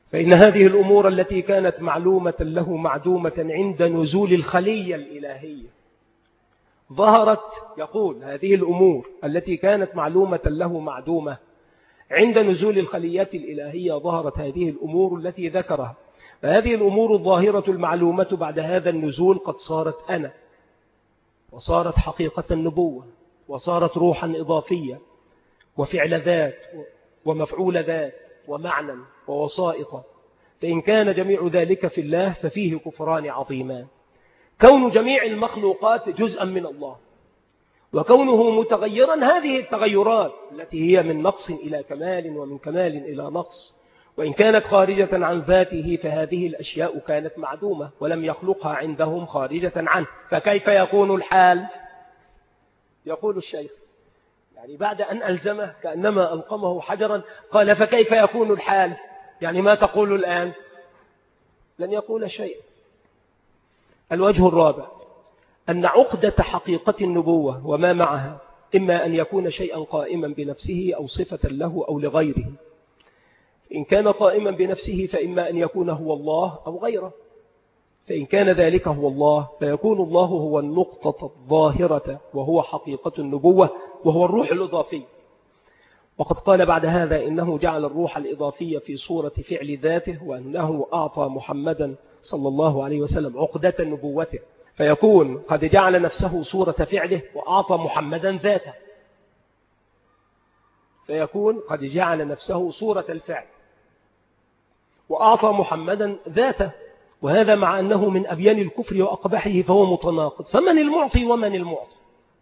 فإن هذه الأمور التي كانت معلومة له معدومة عند نزول الخلية الإلهية ظهرت، يقول هذه الأمور التي كانت معلومة له معدومة عند نزول الخليات الإلهية ظهرت هذه الأمور التي ذكرها. فهذه الأمور الظاهرة المعلومة بعد هذا النزول قد صارت أنا، وصارت حقيقة النبوة، وصارت روحا إضافية وفعل ذات ومفعول ذات ومعنى ووسائط. فإن كان جميع ذلك في الله ففيه كفران عظيمان: كون جميع المخلوقات جزءا من الله، وكونه متغيرا هذه التغيرات التي هي من نقص إلى كمال ومن كمال إلى نقص، وإن كانت خارجة عن ذاته فهذه الأشياء كانت معدومة ولم يخلقها عندهم خارجة عنه، فكيف يكون الحال؟ يقول الشيخ يعني بعد أن ألزمه كأنما ألقمه حجرا قال: فكيف يكون الحال؟ يعني ما تقول الآن؟ لن يقول شيء. الوجه الرابع أن عقدة حقيقة النبوة وما معها إما أن يكون شيئا قائما بنفسه أو صفة له أو لغيره. إن كان قائما بنفسه فإما أن يكون هو الله أو غيره، فإن كان ذلك هو الله فيكون الله هو النقطة الظاهرة وهو حقيقة النبوة وهو الروح الإضافي. وقد قال بعد هذا إنه جعل الروح الإضافية في صورة فعل ذاته، وأنه أعطى محمدا صلى الله عليه وسلم عقدة نبوته، فيكون قد جعل نفسه صورة فعله وأعطى محمدا ذاته، فيكون قد جعل نفسه صورة الفعل وأعطى محمدا ذاته، وهذا مع أنه من أبيان الكفر وأقبحه فهو متناقض. فمن المعطي ومن المعطي؟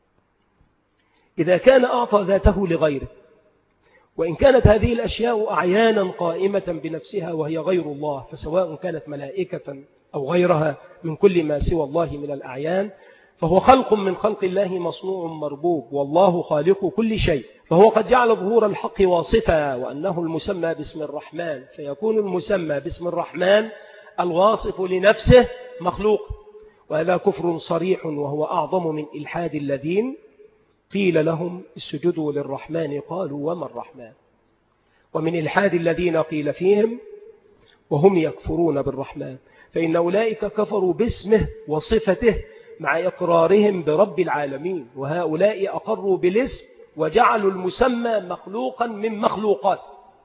إذا كان أعطى ذاته لغيره، وإن كانت هذه الأشياء أعيانا قائمة بنفسها وهي غير الله، فسواء كانت ملائكة أو غيرها من كل ما سوى الله من الأعيان، فهو خلق من خلق الله مصنوع مربوب، والله خالق كل شيء. فهو قد جعل ظهور الحق واصفا، وأنه المسمى باسم الرحمن، فيكون المسمى باسم الرحمن الواصف لنفسه مخلوق، وهذا كفر صريح وهو أعظم من إلحاد الذين قيل لهم اسجدوا للرحمن قالوا وما الرحمن، ومن إلحاد الذين قيل فيهم وهم يكفرون بالرحمن، فإن أولئك كفروا باسمه وصفته مع إقرارهم برب العالمين، وهؤلاء أقروا بالاسم وجعلوا المسمى مخلوقا من مخلوقات،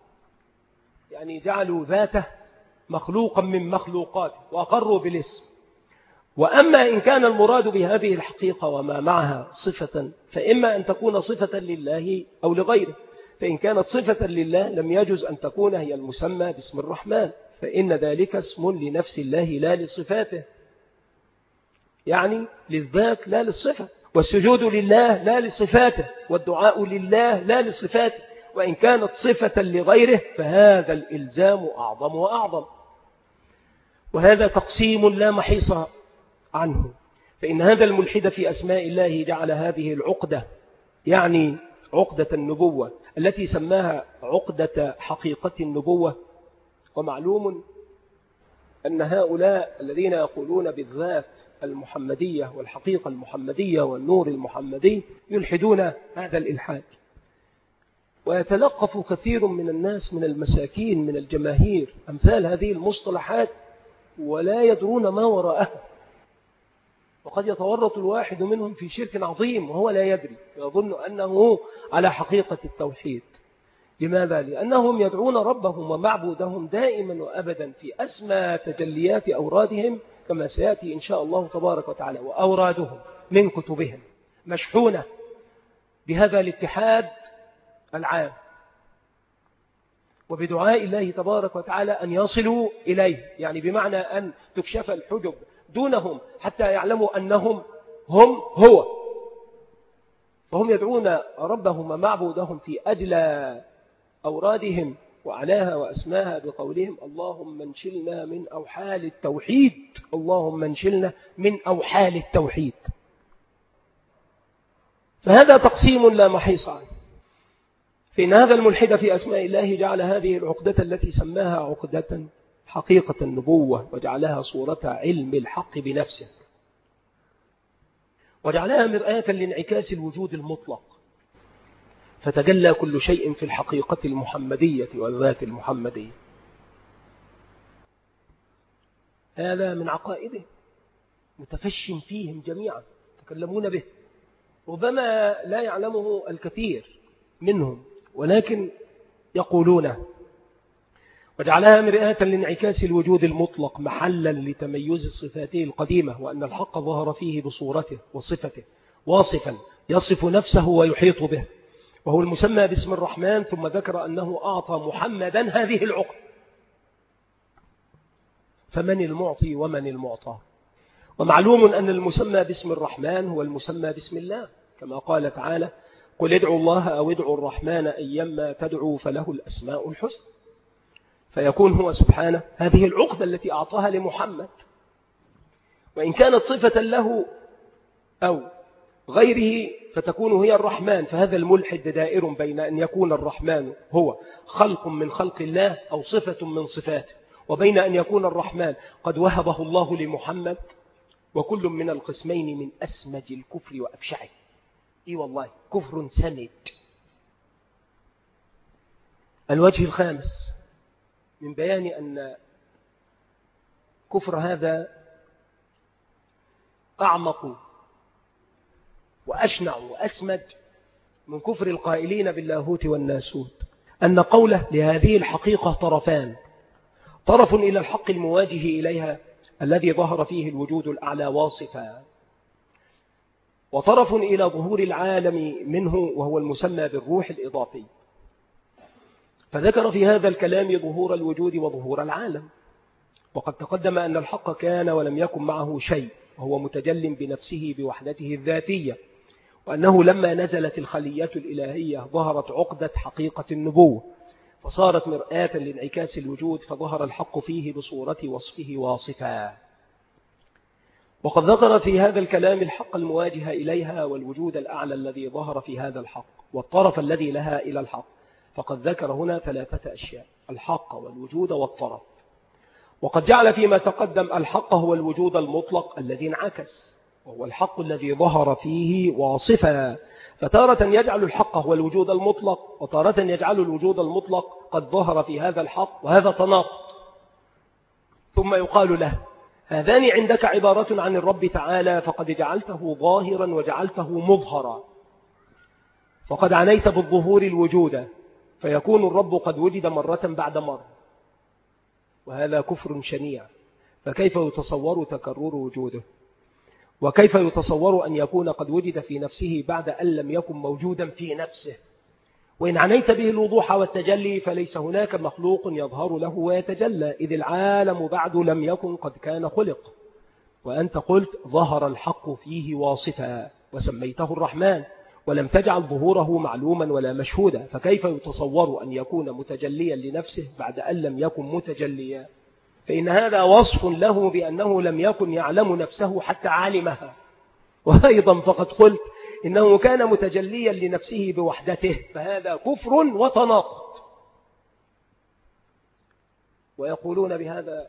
يعني جعلوا ذاته مخلوقا من مخلوقات وأقروا بالاسم. وأما إن كان المراد بهذه الحقيقة وما معها صفة، فإما أن تكون صفة لله أو لغيره، فإن كانت صفة لله لم يجوز أن تكون هي المسمى باسم الرحمن، فإن ذلك اسم لنفس الله لا لصفاته، يعني للذات لا للصفة، والسجود لله لا لصفاته، والدعاء لله لا لصفاته. وإن كانت صفة لغيره فهذا الإلزام أعظم وأعظم، وهذا تقسيم لا محيص عنه. فإن هذا الملحد في أسماء الله جعل هذه العقدة، يعني عقدة النبوة التي سماها عقدة حقيقة النبوة. ومعلوم أن هؤلاء الذين يقولون بالذات المحمدية والحقيقة المحمدية والنور المحمدي يلحدون هذا الإلحاد، ويتلقف كثير من الناس من المساكين من الجماهير أمثال هذه المصطلحات ولا يدرون ما وراءها، وقد يتورط الواحد منهم في شرك عظيم وهو لا يدري، يظن أنه على حقيقة التوحيد. لماذا؟ لأنهم يدعون ربهم ومعبودهم دائما وأبدا في أسمى تجليات أورادهم، كما سيأتي إن شاء الله تبارك وتعالى. وأورادهم من كتبهم مشحونة بهذا الاتحاد العام، وبدعاء الله تبارك وتعالى أن يصلوا إليه، يعني بمعنى أن تكشف الحجب دونهم حتى يعلموا أنهم هم هو. فهم يدعون ربهم ومعبودهم في أجل أورادهم وعلاها وأسماها بقولهم اللهم انشلنا من أوحال التوحيد، اللهم انشلنا من أوحال التوحيد. فهذا تقسيم لا محيص عنه. فإن هذا الملحد في أسماء الله جعل هذه العقدة التي سماها عقدة حقيقة النبوة وجعلها صورة علم الحق بنفسه، وجعلها مرآة لانعكاس الوجود المطلق، فتجلى كل شيء في الحقيقة المحمدية والذات المحمدية. هذا من عقائده متفش فيهم جميعا يتكلمون به، ربما لا يعلمه الكثير منهم ولكن يقولونه. وجعلها مرآة لانعكاس الوجود المطلق محلا لتميز صفاته القديمة، وأن الحق ظهر فيه بصورته وصفته واصفا يصف نفسه ويحيط به، وهو المسمى باسم الرحمن. ثم ذكر أنه أعطى محمدا هذه العقد. فمن المعطي ومن المعطى؟ ومعلوم أن المسمى باسم الرحمن هو المسمى باسم الله، كما قال تعالى: قل ادعوا الله أو ادعوا الرحمن أيما تدعوا فله الأسماء الحسنى. فيكون هو سبحانه هذه العقدة التي أعطاها لمحمد، وإن كانت صفة له أو غيره فتكون هي الرحمن. فهذا الملحد دائر بين أن يكون الرحمن هو خلق من خلق الله أو صفة من صفاته، وبين أن يكون الرحمن قد وهبه الله لمحمد، وكل من القسمين من أسمج الكفر وأبشعه. إي والله كفر سمج. الوجه الخامس من بيان أن كفر هذا أعمق وأشنع وأسمج من كفر القائلين باللاهوت والناسوت، أن قوله لهذه الحقيقة طرفان: طرف إلى الحق المواجه إليها الذي ظهر فيه الوجود الأعلى واصفا، وطرف إلى ظهور العالم منه وهو المسمى بالروح الإضافي. فذكر في هذا الكلام ظهور الوجود وظهور العالم. وقد تقدم أن الحق كان ولم يكن معه شيء، وهو متجل بنفسه بوحدته الذاتية، وأنه لما نزلت الخلية الإلهية ظهرت عقدة حقيقة النبوة، فصارت مرآة لانعكاس الوجود، فظهر الحق فيه بصورة وصفه واصفا. وقد ذكر في هذا الكلام الحق المواجه إليها والوجود الأعلى الذي ظهر في هذا الحق، والطرف الذي لها إلى الحق. فقد ذكر هنا ثلاثة أشياء: الحق والوجود والطرف. وقد جعل فيما تقدم الحق هو الوجود المطلق الذي انعكس، وهو الحق الذي ظهر فيه واصفا. فتارة يجعل الحق هو الوجود المطلق، وتارة يجعل الوجود المطلق قد ظهر في هذا الحق، وهذا تناقض. ثم يقال له: هذان عندك عبارة عن الرب تعالى، فقد جعلته ظاهرا وجعلته مظهرا، فقد عنيت بالظهور الوجود، فيكون الرب قد وجد مرة بعد مرة، وهذا كفر شنيع. فكيف يتصور تكرر وجوده؟ وكيف يتصور أن يكون قد وجد في نفسه بعد أن لم يكن موجودا في نفسه؟ وإن عنيت به الوضوح والتجلي فليس هناك مخلوق يظهر له ويتجلى، إذ العالم بعد لم يكن قد كان خلق. وأنت قلت ظهر الحق فيه واصفا، وسميته الرحمن، ولم تجعل ظهوره معلوما ولا مشهودا. فكيف يتصور أن يكون متجليا لنفسه بعد أن لم يكن متجليا؟ فإن هذا وصف له بأنه لم يكن يعلم نفسه حتى علمها. وأيضا فقد قلت إنه كان متجليا لنفسه بوحدته، فهذا كفر وتناقض. ويقولون بهذا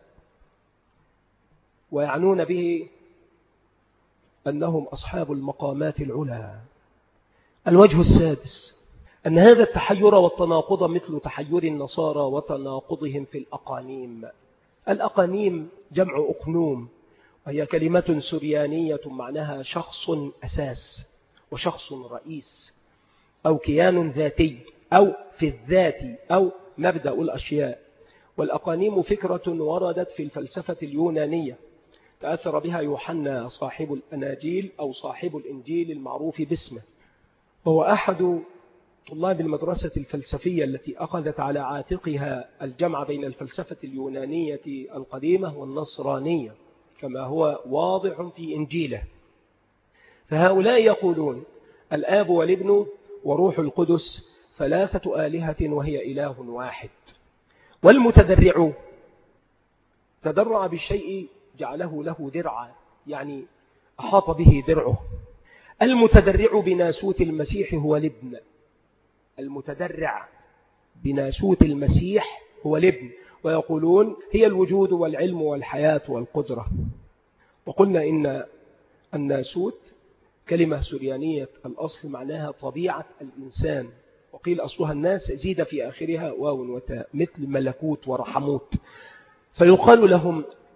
ويعنون به أنهم أصحاب المقامات العلى. الوجه السادس أن هذا التحير والتناقض مثل تحير النصارى وتناقضهم في الأقانيم. الأقانيم جمع أقنوم، وهي كلمة سريانية معناها شخص أساس وشخص رئيس أو كيان ذاتي أو في الذات أو مبدأ الأشياء. والأقانيم فكرة وردت في الفلسفة اليونانية تأثر بها يوحنا صاحب الأناجيل أو صاحب الإنجيل المعروف باسمه، وهو أحد طلاب المدرسة الفلسفية التي أخذت على عاتقها الجمع بين الفلسفة اليونانية القديمة والنصرانية كما هو واضح في إنجيله. فهؤلاء يقولون الآب والابن وروح القدس ثلاثة آلهة وهي إله واحد. والمتدرع تدرع بالشيء جعله له درعا، يعني أحاط به درعه. المتدرع بناسوت المسيح هو الابن، المتدرع بناسوت المسيح هو الابن، ويقولون هي الوجود والعلم والحياة والقدرة. وقلنا إن الناسوت كلمة سريانية الأصل معناها طبيعة الإنسان، وقيل أصلها الناس زيد في آخرها واو وتاء مثل ملكوت ورحموت. فيقال لهم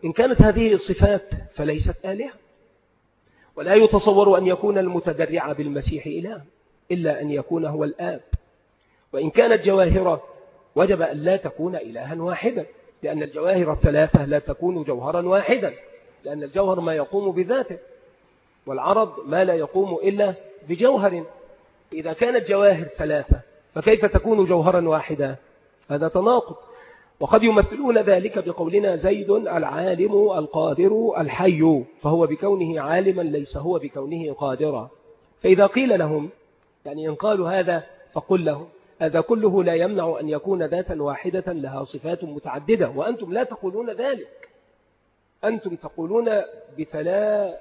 إن كانت هذه الصفات فليست آلهة، ولا يتصور أن يكون المتدرع بالمسيح إله إلا أن يكون هو الآب. وإن كانت جواهر وجب أن لا تكون إلها واحدا، لأن الجواهر الثلاثة لا تكون جوهرا واحدا، لأن الجوهر ما يقوم بذاته، والعرض ما لا يقوم إلا بجوهر. إذا كانت جواهر ثلاثة فكيف تكون جوهرا واحدا؟ هذا تناقض. وقد يمثلون ذلك بقولنا زيد العالم القادر الحي، فهو بكونه عالما ليس هو بكونه قادرا. فإذا قيل لهم، يعني إن قالوا هذا فقل لهم هذا كله لا يمنع أن يكون ذاتا واحدة لها صفات متعددة، وأنتم لا تقولون ذلك. أنتم تقولون بثلاث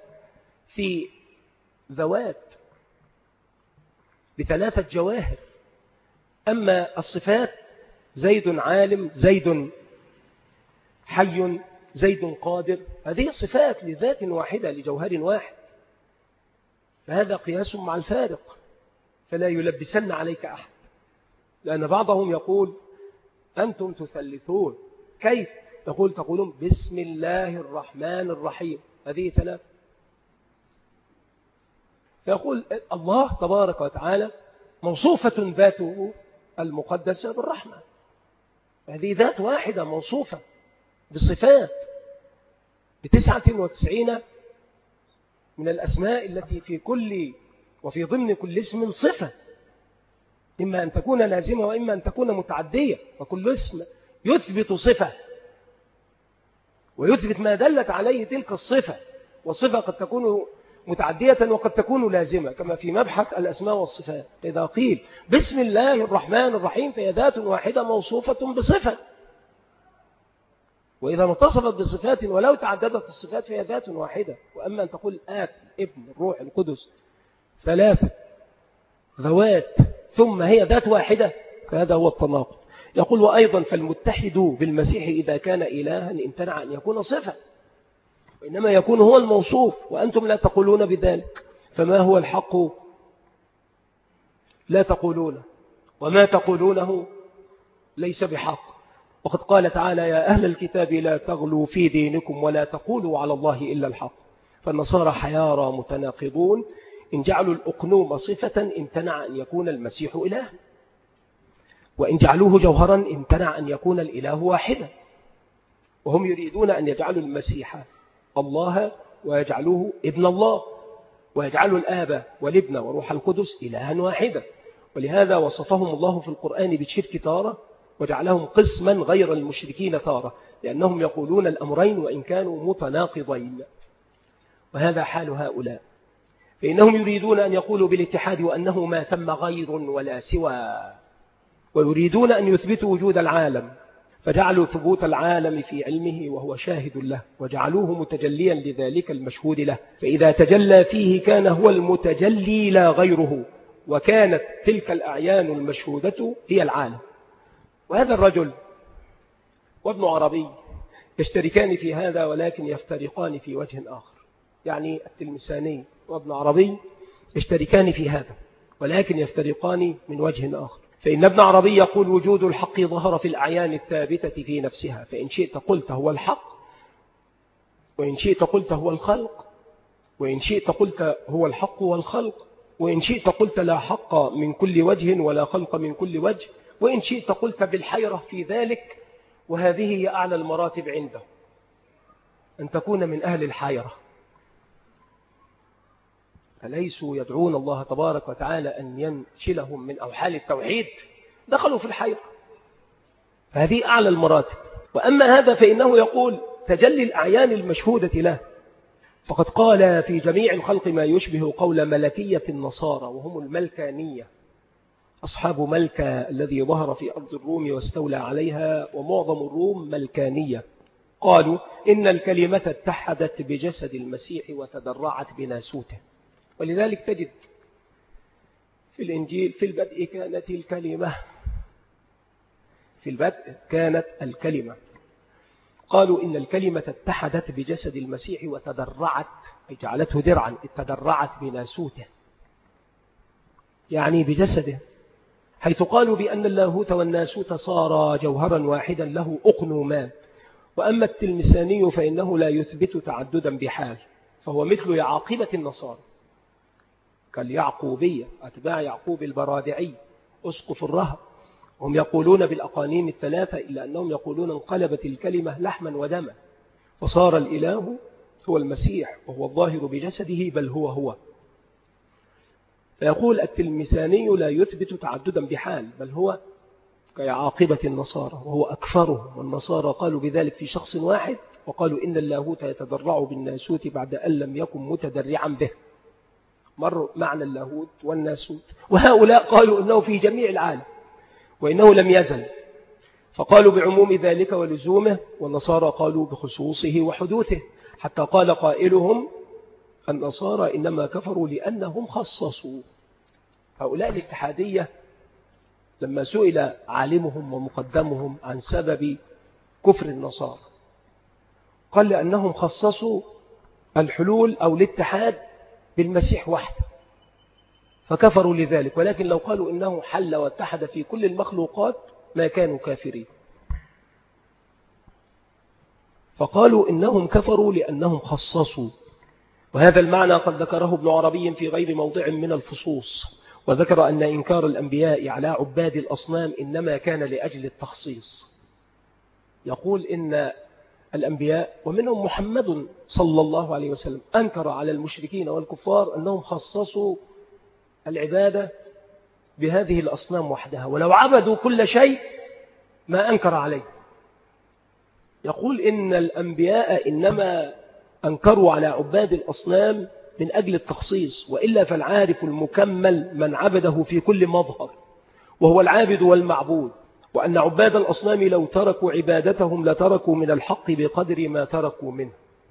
ذوات، بثلاثة جواهر. أما الصفات زيد عالم، زيد حي، زيد قادر، هذه صفات لذات واحدة لجوهر واحد، فهذا قياس مع الفارق، فلا يلبسن عليك أحد. لأن بعضهم يقول أنتم تثلثون. كيف؟ يقول تقولون بسم الله الرحمن الرحيم، هذه ثلاث. فيقول الله تبارك وتعالى موصوفة ذاته المقدسة بالرحمة، هذه ذات واحدة موصوفة بصفات بتسعة وتسعين من الأسماء التي في كل وفي ضمن كل اسم صفة، إما أن تكون لازمة وإما أن تكون متعدية، وكل اسم يثبت صفة ويثبت ما دلت عليه تلك الصفة، والصفة قد تكون متعدية وقد تكون لازمة، كما في مبحث الأسماء والصفات. إذا قيل بسم الله الرحمن الرحيم فهي ذات واحدة موصوفة بصفة، وإذا اتصفت بصفات ولو تعددت الصفات فهي ذات واحدة. وأما أن تقول آب ابن الروح القدس ثلاثة ذوات ثم هي ذات واحدة، فهذا هو التناقض. يقول وأيضا فالمتحد بالمسيح إذا كان إلها امتنع أن يكون صفة، وإنما يكون هو الموصوف، وأنتم لا تقولون بذلك. فما هو الحق؟ لا تقولون، وما تقولونه ليس بحق. وقد قال تعالى يا أهل الكتاب لا تغلوا في دينكم ولا تقولوا على الله إلا الحق. فالنصارى حيارى متناقضون إن جعلوا الأقنوم صفة امتنع أن يكون المسيح إله، وإن جعلوه جوهرا امتنع أن يكون الإله واحدا، وهم يريدون أن يجعلوا المسيح الله ويجعلوه ابن الله، ويجعلوا الآب والابن وروح القدس إلها واحدا. ولهذا وصفهم الله في القرآن بالشرك تارة، وجعلهم قسما غير المشركين تارة، لأنهم يقولون الأمرين وإن كانوا متناقضين. وهذا حال هؤلاء، فإنهم يريدون أن يقولوا بالاتحاد وأنه ما ثم غير ولا سوى، ويريدون أن يثبتوا وجود العالم، فجعلوا ثبوت العالم في علمه وهو شاهد له، وجعلوه متجليا لذلك المشهود له، فإذا تجلى فيه كان هو المتجلي لا غيره، وكانت تلك الأعيان المشهودة هي العالم. وهذا الرجل وابن عربي يشتركان في هذا ولكن يفترقان في وجه آخر. يعني التلمساني وابن عربي يشتركان في هذا ولكن يفترقان من وجه آخر. فإن ابن عربي يقول وجود الحق ظهر في الأعيان الثابتة في نفسها، فإن شئت قلت هو الحق، وإن شئت قلت هو الخلق، وإن شئت قلت هو الحق والخلق، وإن شئت قلت لا حق من كل وجه ولا خلق من كل وجه، وإن شئت قلت بالحيرة في ذلك. وهذه هي أعلى المراتب عنده، أن تكون من أهل الحيرة. أليسوا يدعون الله تبارك وتعالى أن ينشلهم من أوحال التوحيد؟ دخلوا في الحيرة، فهذه أعلى المراتب. وأما هذا فإنه يقول تجلي الأعيان المشهودة له، فقد قال في جميع الخلق ما يشبه قول ملكية النصارى، وهم الملكانية، أصحاب ملكة الذي ظهر في أرض الروم واستولى عليها، ومعظم الروم ملكانية. قالوا إن الكلمة اتحدت بجسد المسيح وتدرعت بناسوته. ولذلك تجد في الإنجيل في البدء كانت الكلمة، في البدء كانت الكلمة. قالوا إن الكلمة اتحدت بجسد المسيح وتدرعت، أي جعلته درعا، اتدرعت بناسوته، يعني بجسده، حيث قالوا بأن اللاهوت والناسوت صار جوهرا واحدا له أقنومان، وأما التلمساني فإنه لا يثبت تعددا بحال، فهو مثل يعاقبة النصارى كاليعقوبية أتباع يعقوب البرادعي أسقف الرهب، هم يقولون بالأقانيم الثلاثة إلا أنهم يقولون انقلبت الكلمة لحما ودما وصار الإله هو المسيح وهو الظاهر بجسده بل هو هو. فيقول التلمساني لا يثبت تعددا بحال بل هو كعاقبة النصارى وهو أكثرهم، والنصارى قالوا بذلك في شخص واحد وقالوا إن اللاهوت يتدرع بالناسوت بعد أن لم يكن متدرعا به، مر معنى اللاهوت والناسوت. وهؤلاء قالوا إنه في جميع العالم وإنه لم يزل، فقالوا بعموم ذلك ولزومه، والنصارى قالوا بخصوصه وحدوثه، حتى قال قائلهم النصارى إنما كفروا لأنهم خصصوا. هؤلاء الاتحادية لما سئل عالمهم ومقدمهم عن سبب كفر النصارى قال لأنهم خصصوا الحلول أو الاتحاد بالمسيح وحده فكفروا لذلك، ولكن لو قالوا إنه حل واتحد في كل المخلوقات ما كانوا كافرين. فقالوا إنهم كفروا لأنهم خصصوا، وهذا المعنى قد ذكره ابن عربي في غير موضع من الفصوص، وذكر أن إنكار الأنبياء على عباد الأصنام إنما كان لأجل التخصيص. يقول إن الأنبياء ومنهم محمد صلى الله عليه وسلم أنكر على المشركين والكفار أنهم خصصوا العبادة بهذه الأصنام وحدها، ولو عبدوا كل شيء ما أنكر عليه. يقول إن الأنبياء إنما أنكروا على عباد الأصنام من أجل التخصيص، وإلا فالعارف المكمل من عبده في كل مظهر وهو العابد والمعبود، وأن عباد الأصنام لو تركوا عبادتهم لتركوا من الحق بقدر ما تركوا منه،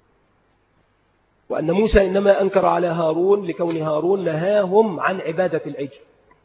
وأن موسى إنما أنكر على هارون لكون هارون نهاهم عن عبادة العجل.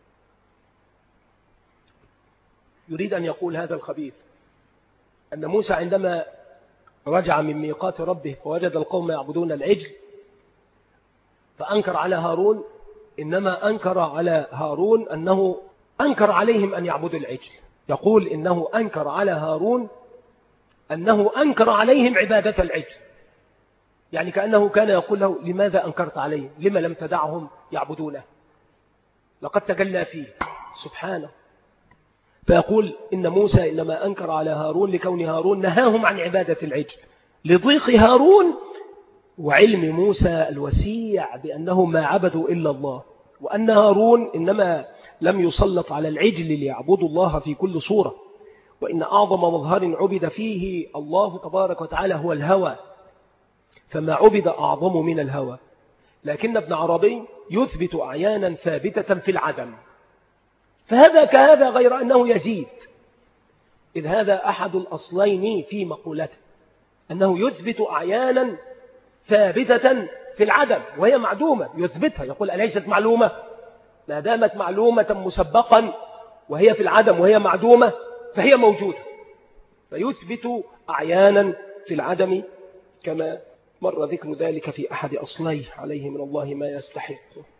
يريد أن يقول هذا الخبيث أن موسى عندما رجع من ميقات ربه فوجد القوم يعبدون العجل فأنكر على هارون، إنما أنكر على هارون أنه أنكر عليهم أن يعبدوا العجل. يقول إنه أنكر على هارون أنه أنكر عليهم عبادة العجل، يعني كأنه كان يقول له لماذا أنكرت عليهم، لما لم تدعهم يعبدونه، لقد تجلى فيه سبحانه. فيقول إن موسى إنما أنكر على هارون لكون هارون نهاهم عن عبادة العجل لضيق هارون وعلم موسى الوسيع بأنه ما عبدوا إلا الله، وأن هارون إنما لم يسلط على العجل ليعبدوا الله في كل صورة، وإن أعظم مظهر عبد فيه الله تبارك وتعالى هو الهوى، فما عبد أعظم من الهوى. لكن ابن عربي يثبت أعيانا ثابتة في العدم، فهذا كهذا غير أنه يزيد، إذ هذا أحد الأصلين في مقولته أنه يثبت أعيانا ثابتة في العدم وهي معدومة، يثبتها يقول أليست معلومة؟ ما دامت معلومة مسبقا وهي في العدم وهي معدومة فهي موجودة، فيثبت أعيانا في العدم كما مر ذكر ذلك في أحد أصليه عليه من الله ما يستحق.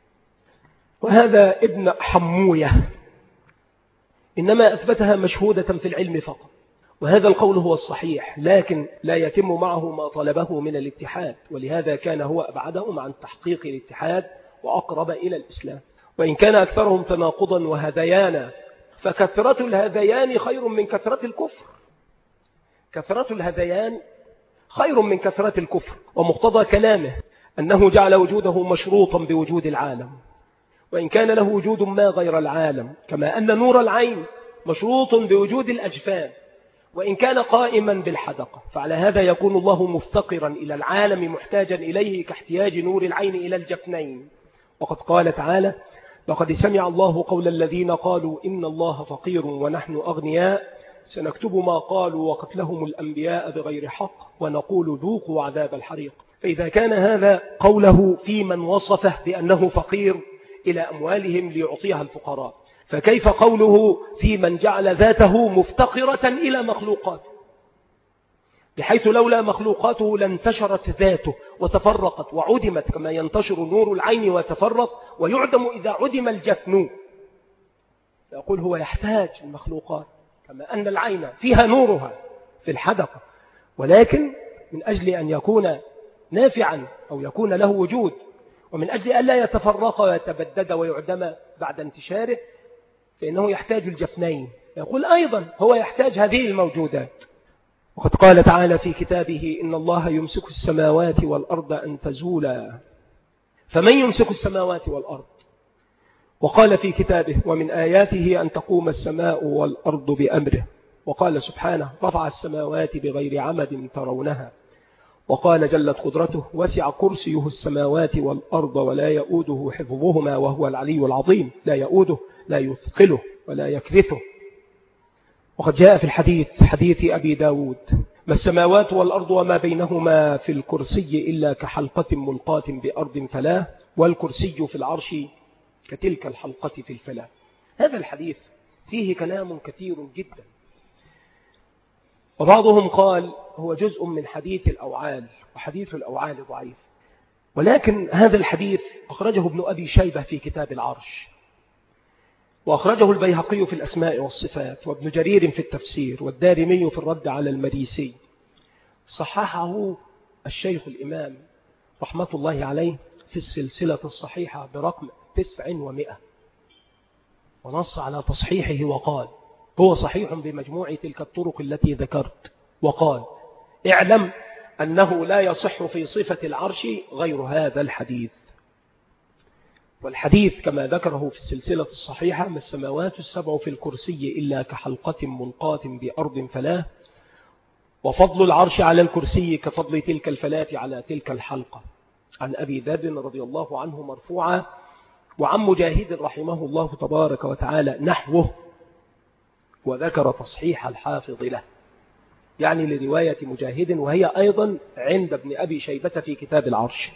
وهذا ابن حموية إنما أثبتها مشهودة في العلم فقط، وهذا القول هو الصحيح، لكن لا يتم معه ما طلبه من الاتحاد، ولهذا كان هو أبعدهم عن تحقيق الاتحاد وأقرب إلى الإسلام. وإن كان أكثرهم تناقضا وهذيانا فكثرة الهذيان خير من كثرة الكفر، كثرة الهذيان خير من كثرة الكفر. ومقتضى كلامه أنه جعل وجوده مشروطا بوجود العالم، وإن كان له وجود ما غير العالم، كما أن نور العين مشروط بوجود الأجفان وإن كان قائما بالحدقة، فعلى هذا يكون الله مفتقرا إلى العالم محتاجا إليه كاحتياج نور العين إلى الجفنين. وقد قال تعالى لقد سمع الله قول الذين قالوا إن الله فقير ونحن أغنياء سنكتب ما قالوا وقتلهم الأنبياء بغير حق ونقول ذوقوا عذاب الحريق. فإذا كان هذا قوله في من وصفه بأنه فقير إلى أموالهم ليعطيها الفقراء، فكيف قوله في من جعل ذاته مفتقرة إلى مخلوقاته، بحيث لولا مخلوقاته لانتشرت ذاته وتفرقت وعدمت كما ينتشر نور العين وتفرق ويعدم إذا عدم الجفن. يقول هو يحتاج المخلوقات كما أن العين فيها نورها في الحدقة ولكن من أجل أن يكون نافعا أو يكون له وجود، ومن أجل أن لا يتفرق ويتبدد ويعدم بعد انتشاره، فإنه يحتاج الجفنين. يقول أيضا هو يحتاج هذه الموجودات. وقد قال تعالى في كتابه: إن الله يمسك السماوات والأرض أن تزولا. فمن يمسك السماوات والأرض؟ وقال في كتابه: ومن آياته أن تقوم السماء والأرض بأمره. وقال سبحانه: رفع السماوات بغير عمد ترونها. وقال جلت قدرته: وسع كرسيه السماوات والأرض ولا يؤوده حفظهما وهو العلي العظيم. لا يؤوده، لا يثقله ولا يكذثه. وقد جاء في الحديث حديث أبي داود: ما السماوات والأرض وما بينهما في الكرسي إلا كحلقة ملقاة بأرض فلاة، والكرسي في العرش كتلك الحلقة في الفلاة. هذا الحديث فيه كلام كثير جدا، وبعضهم قال هو جزء من حديث الأوعال، وحديث الأوعال ضعيف، ولكن هذا الحديث أخرجه ابن أبي شيبة في كتاب العرش، وأخرجه البيهقي في الأسماء والصفات، وابن جرير في التفسير، والدارمي في الرد على المريسي. صححه الشيخ الإمام رحمة الله عليه في السلسلة الصحيحة برقم تسع ومئة، ونص على تصحيحه وقال: هو صحيح بمجموع تلك الطرق التي ذكرت. وقال: اعلم أنه لا يصح في صفة العرش غير هذا الحديث. والحديث كما ذكره في السلسلة الصحيحة: ما السماوات السبع في الكرسي إلا كحلقة ملقاة بأرض فلاة، وفضل العرش على الكرسي كفضل تلك الفلاة على تلك الحلقة. عن أبي ذر رضي الله عنه مرفوعا، وعن مجاهد رحمه الله تبارك وتعالى نحوه، وذكر تصحيح الحافظ له، يعني لرواية مجاهد، وهي أيضا عند ابن أبي شيبة في كتاب العرش.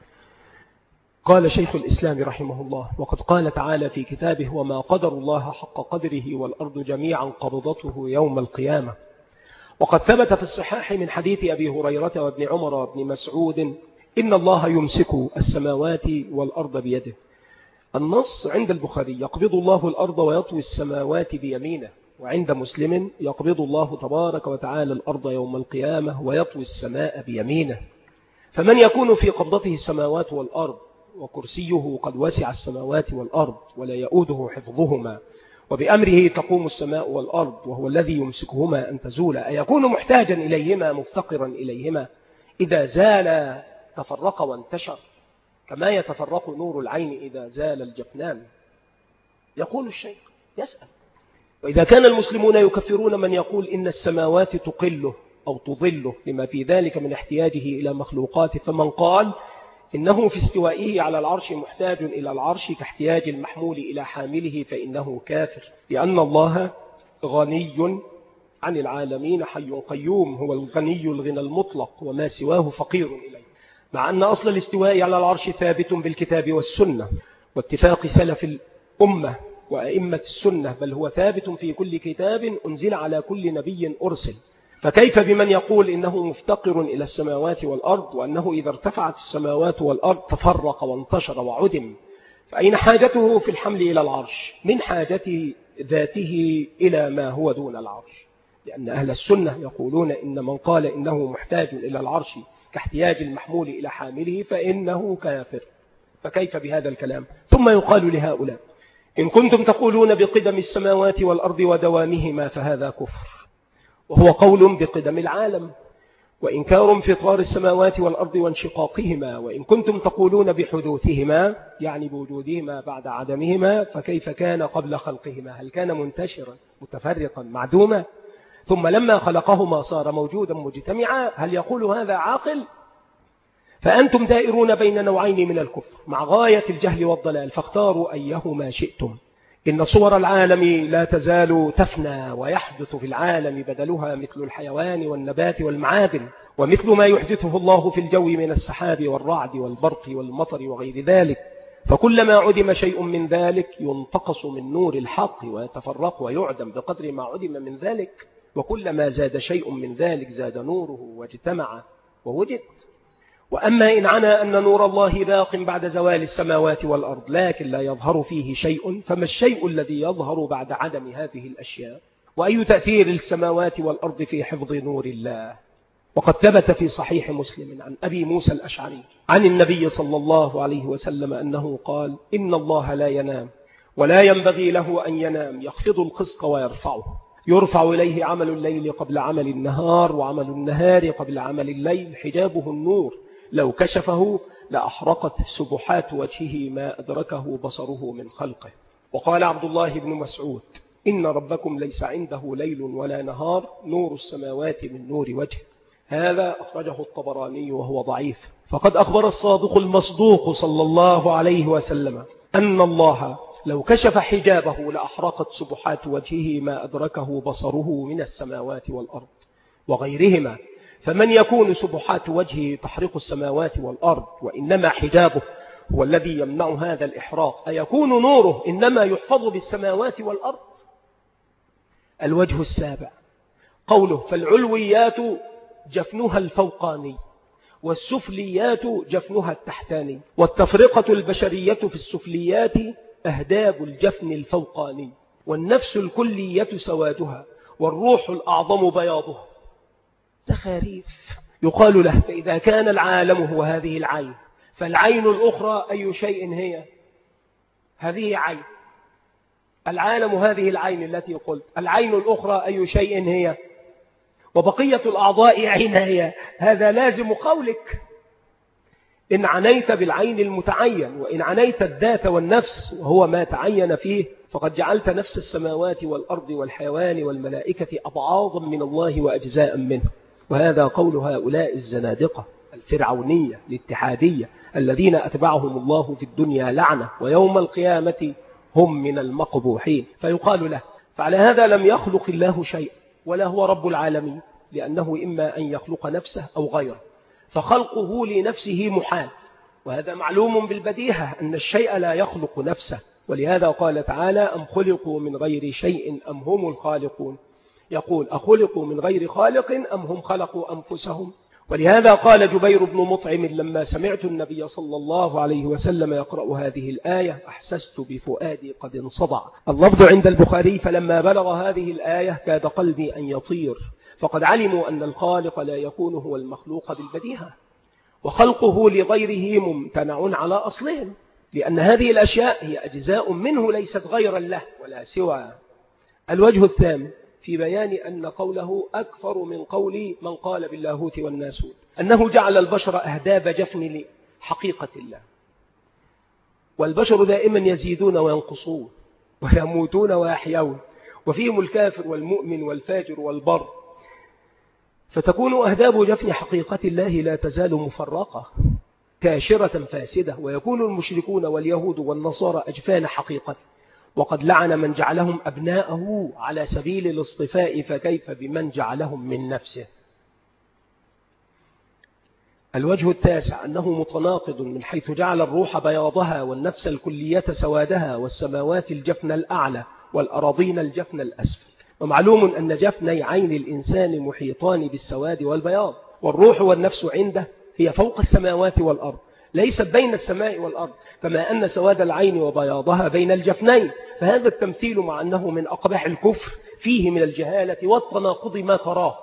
قال شيخ الإسلام رحمه الله: وقد قال تعالى في كتابه: وما قدر الله حق قدره والأرض جميعا قبضته يوم القيامة. وقد ثبت في الصحاح من حديث أبي هريرة وابن عمر وابن مسعود: إن الله يمسك السماوات والأرض بيده. النص عند البخاري: يقبض الله الأرض ويطوي السماوات بيمينه. وعند مسلم: يقبض الله تبارك وتعالى الأرض يوم القيامة ويطوي السماء بيمينه. فمن يكون في قبضته السماوات والأرض وكرسيه قد وسع السماوات والأرض ولا يؤوده حفظهما، وبأمره تقوم السماء والأرض وهو الذي يمسكهما أن تزولا، أيكون محتاجا إليهما مفتقرا إليهما؟ إذا زال تفرق وانتشر، كما يتفرق نور العين إذا زال الجفنان. يقول الشيخ يسأل: وإذا كان المسلمون يكفرون من يقول إن السماوات تقله أو تظله لما في ذلك من احتياجه إلى مخلوقاته، فمن قال إنه في استوائه على العرش محتاج إلى العرش كاحتياج المحمول إلى حامله فإنه كافر، لأن الله غني عن العالمين حي قيوم، هو الغني الغنى المطلق وما سواه فقير إليه. مع أن أصل الاستواء على العرش ثابت بالكتاب والسنة واتفاق سلف الأمة وأئمة السنة، بل هو ثابت في كل كتاب أنزل على كل نبي أرسل. فكيف بمن يقول إنه مفتقر إلى السماوات والأرض، وأنه إذا ارتفعت السماوات والأرض تفرق وانتشر وعدم؟ فأين حاجته في الحمل إلى العرش من حاجة ذاته إلى ما هو دون العرش؟ لأن أهل السنة يقولون إن من قال إنه محتاج إلى العرش كاحتياج المحمول إلى حامله فإنه كافر. فكيف بهذا الكلام؟ ثم يقال لهؤلاء: إن كنتم تقولون بقدم السماوات والأرض ودوامهما فهذا كفر، وهو قول بقدم العالم وإنكار فطار السماوات والأرض وانشقاقهما. وإن كنتم تقولون بحدوثهما يعني بوجودهما بعد عدمهما، فكيف كان قبل خلقهما؟ هل كان منتشرا متفرقا معدوما ثم لما خلقهما صار موجودا مجتمعا؟ هل يقول هذا عاقل؟ فأنتم دائرون بين نوعين من الكفر مع غاية الجهل والضلال، فاختاروا أيهما شئتم. إن صور العالم لا تزال تفنى، ويحدث في العالم بدلها مثل الحيوان والنبات والمعادن، ومثل ما يحدثه الله في الجو من السحاب والرعد والبرق والمطر وغير ذلك. فكلما عدم شيء من ذلك ينتقص من نور الحق ويتفرق ويعدم بقدر ما عدم من ذلك، وكلما زاد شيء من ذلك زاد نوره واجتمع ووجد. وأما إن عنى أن نور الله باق بعد زوال السماوات والأرض لكن لا يظهر فيه شيء، فما الشيء الذي يظهر بعد عدم هذه الأشياء؟ وأي تأثير السماوات والأرض في حفظ نور الله؟ وقد ثبت في صحيح مسلم عن أبي موسى الأشعري عن النبي صلى الله عليه وسلم أنه قال: إن الله لا ينام ولا ينبغي له أن ينام، يخفض القسط ويرفعه، يرفع إليه عمل الليل قبل عمل النهار، وعمل النهار قبل عمل الليل، حجابه النور، لو كشفه لأحرقت سبحات وجهه ما أدركه بصره من خلقه. وقال عبد الله بن مسعود: إن ربكم ليس عنده ليل ولا نهار، نور السماوات من نور وجهه. هذا أخرجه الطبراني وهو ضعيف. فقد أخبر الصادق المصدوق صلى الله عليه وسلم أن الله لو كشف حجابه لأحرقت سبحات وجهه ما أدركه بصره من السماوات والأرض وغيرهما. فمن يكون سبحات وجهه تحرق السماوات والأرض وإنما حجابه هو الذي يمنع هذا الإحراق، أيكون نوره إنما يحفظ بالسماوات والأرض؟ الوجه السابع قوله: فالعلويات جفنها الفوقاني والسفليات جفنها التحتاني، والتفرقة البشرية في السفليات أهداب الجفن الفوقاني، والنفس الكلية سوادها، والروح الأعظم بياضها. تخاريف يقال له: فإذا كان العالم هو هذه العين، فالعين الأخرى أي شيء هي؟ هذه عين. العالم هذه العين التي قلت، العين الأخرى أي شيء هي؟ وبقية الأعضاء عين هي. هذا لازم قولك. إن عنيت بالعين المتعين، وإن عنيت الذات والنفس وهو ما تعين فيه، فقد جعلت نفس السماوات والأرض والحيوان والملائكة أبعاضا من الله وأجزاء منه. وهذا قول هؤلاء الزنادقة الفرعونية الاتحادية الذين أتبعهم الله في الدنيا لعنة، ويوم القيامة هم من المقبوحين. فيقال له: فعلى هذا لم يخلق الله شيء ولا هو رب العالمين، لأنه إما أن يخلق نفسه أو غيره، فخلقه لنفسه محال، وهذا معلوم بالبديهة أن الشيء لا يخلق نفسه. ولهذا قال تعالى: أم خلقوا من غير شيء أم هم الخالقون. يقول: أخلقوا من غير خالق أم هم خلقوا أنفسهم. ولهذا قال جبير بن مطعم لما سمعت النبي صلى الله عليه وسلم يقرأ هذه الآية: أحسست بفؤادي قد انصدع. اللفظ عند البخاري: فلما بلغ هذه الآية كاد قلبي أن يطير. فقد علموا أن الخالق لا يكون هو المخلوق بالبديهة، وخلقه لغيره ممتنع على أصلهم، لأن هذه الأشياء هي أجزاء منه ليست غيرا له ولا سوى. الوجه الثامن في بيان أن قوله أكثر من قول من قال باللاهوت والناسوت، أنه جعل البشر أهداب جفن لحقيقة الله. والبشر دائما يزيدون وينقصون ويموتون ويحيون، وفيهم الكافر والمؤمن والفاجر والبر، فتكون أهداب جفن حقيقة الله لا تزال مفرقة كاشرة فاسدة، ويكون المشركون واليهود والنصارى أجفان حقيقة، وقد لعن من جعلهم أبناءه على سبيل الاصطفاء، فكيف بمن جعلهم من نفسه. الوجه التاسع أنه متناقض من حيث جعل الروح بياضها والنفس الكلية سوادها والسماوات الجفن الأعلى والأراضين الجفن الأسفل. ومعلوم أن جفني عين الإنسان محيطان بالسواد والبياض، والروح والنفس عنده هي فوق السماوات والأرض، ليست بين السماء والأرض، كما أن سواد العين وبياضها بين الجفنين. فهذا التمثيل مع أنه من أقبح الكفر فيه من الجهالة والتناقض ما تراه،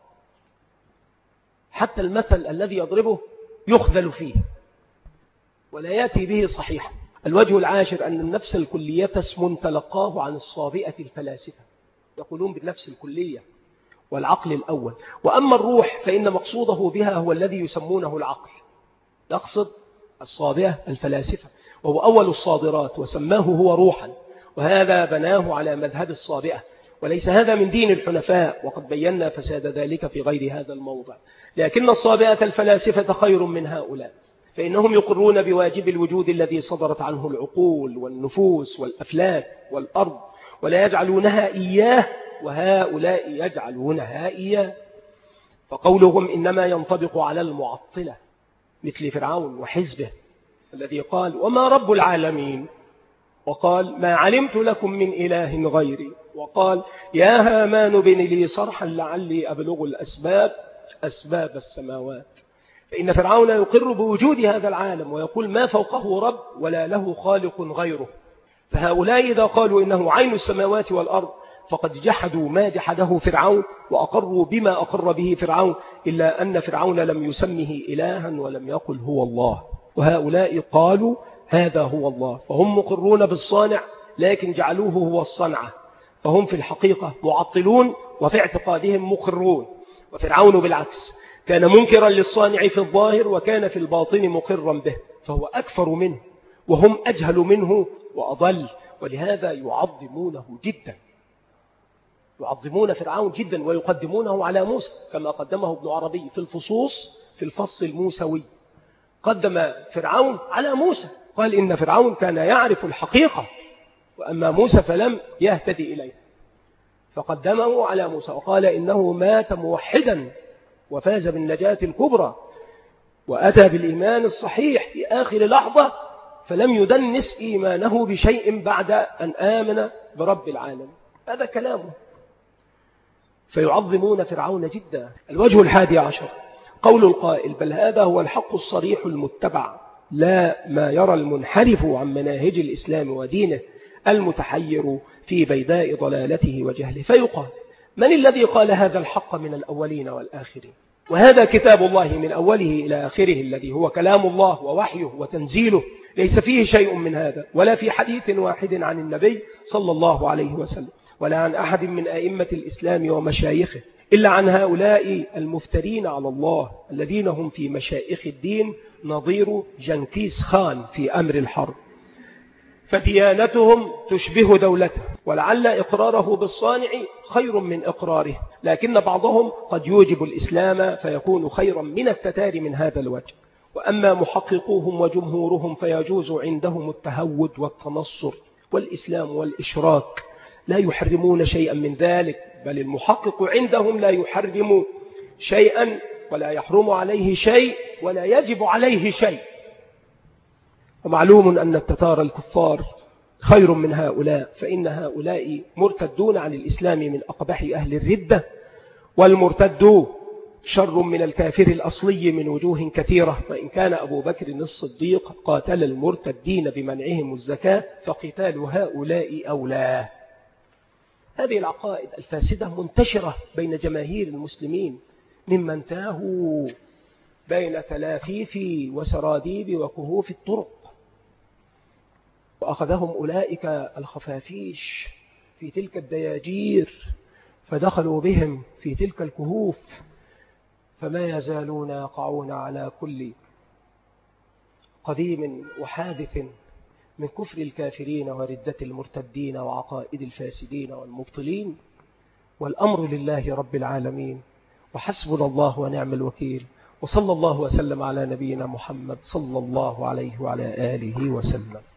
حتى المثل الذي يضربه يخذل فيه ولا يأتي به صحيح. الوجه العاشر أن النفس الكلية اسم تلقاه عن الصابئة الفلاسفة، يقولون بالنفس الكلية والعقل الأول. وأما الروح فإن مقصوده بها هو الذي يسمونه العقل، يقصد الصابئة الفلاسفة، وهو أول الصادرات وسماه هو روحا، وهذا بناه على مذهب الصابئة، وليس هذا من دين الحنفاء، وقد بينا فساد ذلك في غير هذا الموضع. لكن الصابئة الفلاسفة خير من هؤلاء، فإنهم يقرون بواجب الوجود الذي صدرت عنه العقول والنفوس والأفلاك والأرض، ولا يجعلونها إياه، وهؤلاء يجعلونها إياه. فقولهم إنما ينطبق على المعطلة مثل فرعون وحزبه الذي قال: وما رب العالمين، وقال: ما علمت لكم من إله غيري، وقال: يا هامان بن لي صرحا لعلي أبلغ الأسباب أسباب السماوات. فإن فرعون يقر بوجود هذا العالم ويقول ما فوقه رب ولا له خالق غيره. فهؤلاء إذا قالوا إنه عين السماوات والأرض فقد جحدوا ما جحده فرعون وأقروا بما أقر به فرعون، إلا أن فرعون لم يسمه إلها ولم يقل هو الله، وهؤلاء قالوا هذا هو الله، فهم مقرون بالصانع لكن جعلوه هو الصنعة، فهم في الحقيقة معطلون وفي اعتقادهم مقرون. وفرعون بالعكس كان منكرا للصانع في الظاهر وكان في الباطن مقرا به، فهو أكفر منه وهم أجهل منه وأضل، ولهذا يعظمونه جدا، يعظمون فرعون جدا ويقدمونه على موسى كما قدمه ابن عربي في الفصوص في الفصل الموسوي، قدم فرعون على موسى، قال إن فرعون كان يعرف الحقيقة وأما موسى فلم يهتدي إليه، فقدمه على موسى وقال إنه مات موحدا وفاز بالنجاة الكبرى وأتى بالإيمان الصحيح في آخر لحظة، فلم يدنس إيمانه بشيء بعد أن آمن برب العالم. هذا كلامه. فيعظمون فرعون جدا. الوجه الحادي عشر قول القائل بل هذا هو الحق الصريح المتبع، لا ما يرى المنحرف عن مناهج الإسلام ودينه المتحير في بيداء ضلالته وجهله. فيقال من الذي قال هذا الحق من الأولين والآخرين؟ وهذا كتاب الله من أوله إلى آخره الذي هو كلام الله ووحيه وتنزيله، ليس فيه شيء من هذا ولا في حديث واحد عن النبي صلى الله عليه وسلم ولا عن أحد من أئمة الإسلام ومشايخه، إلا عن هؤلاء المفترين على الله الذين هم في مشايخ الدين نظير جنكيز خان في أمر الحرب، فديانتهم تشبه دولته، ولعل إقراره بالصانع خير من إقراره، لكن بعضهم قد يوجب الإسلام فيكون خيرا من التتار من هذا الوجه. وأما محققوهم وجمهورهم فيجوز عندهم التهود والتنصر، والإسلام والإشراك لا يحرمون شيئا من ذلك، بل المحقق عندهم لا يحرم شيئا ولا يحرم عليه شيء ولا يجب عليه شيء. ومعلوم أن التتار الكفار خير من هؤلاء، فإن هؤلاء مرتدون عن الإسلام من أقبح أهل الردة، والمرتد شر من الكافر الأصلي من وجوه كثيرة، وإن كان أبو بكر الصديق قاتل المرتدين بمنعهم الزكاة فقتال هؤلاء أولى. هذه العقائد الفاسدة منتشرة بين جماهير المسلمين ممن تاهوا بين تلافيف وسراديب وكهوف الطرق، وأخذهم أولئك الخفافيش في تلك الدياجير فدخلوا بهم في تلك الكهوف، فما يزالون يقعون على كل قديم وحادث من كفر الكافرين وردة المرتدين وعقائد الفاسدين والمبطلين. والأمر لله رب العالمين، وحسبنا الله ونعم الوكيل، وصلى الله وسلم على نبينا محمد صلى الله عليه وعلى آله وسلم.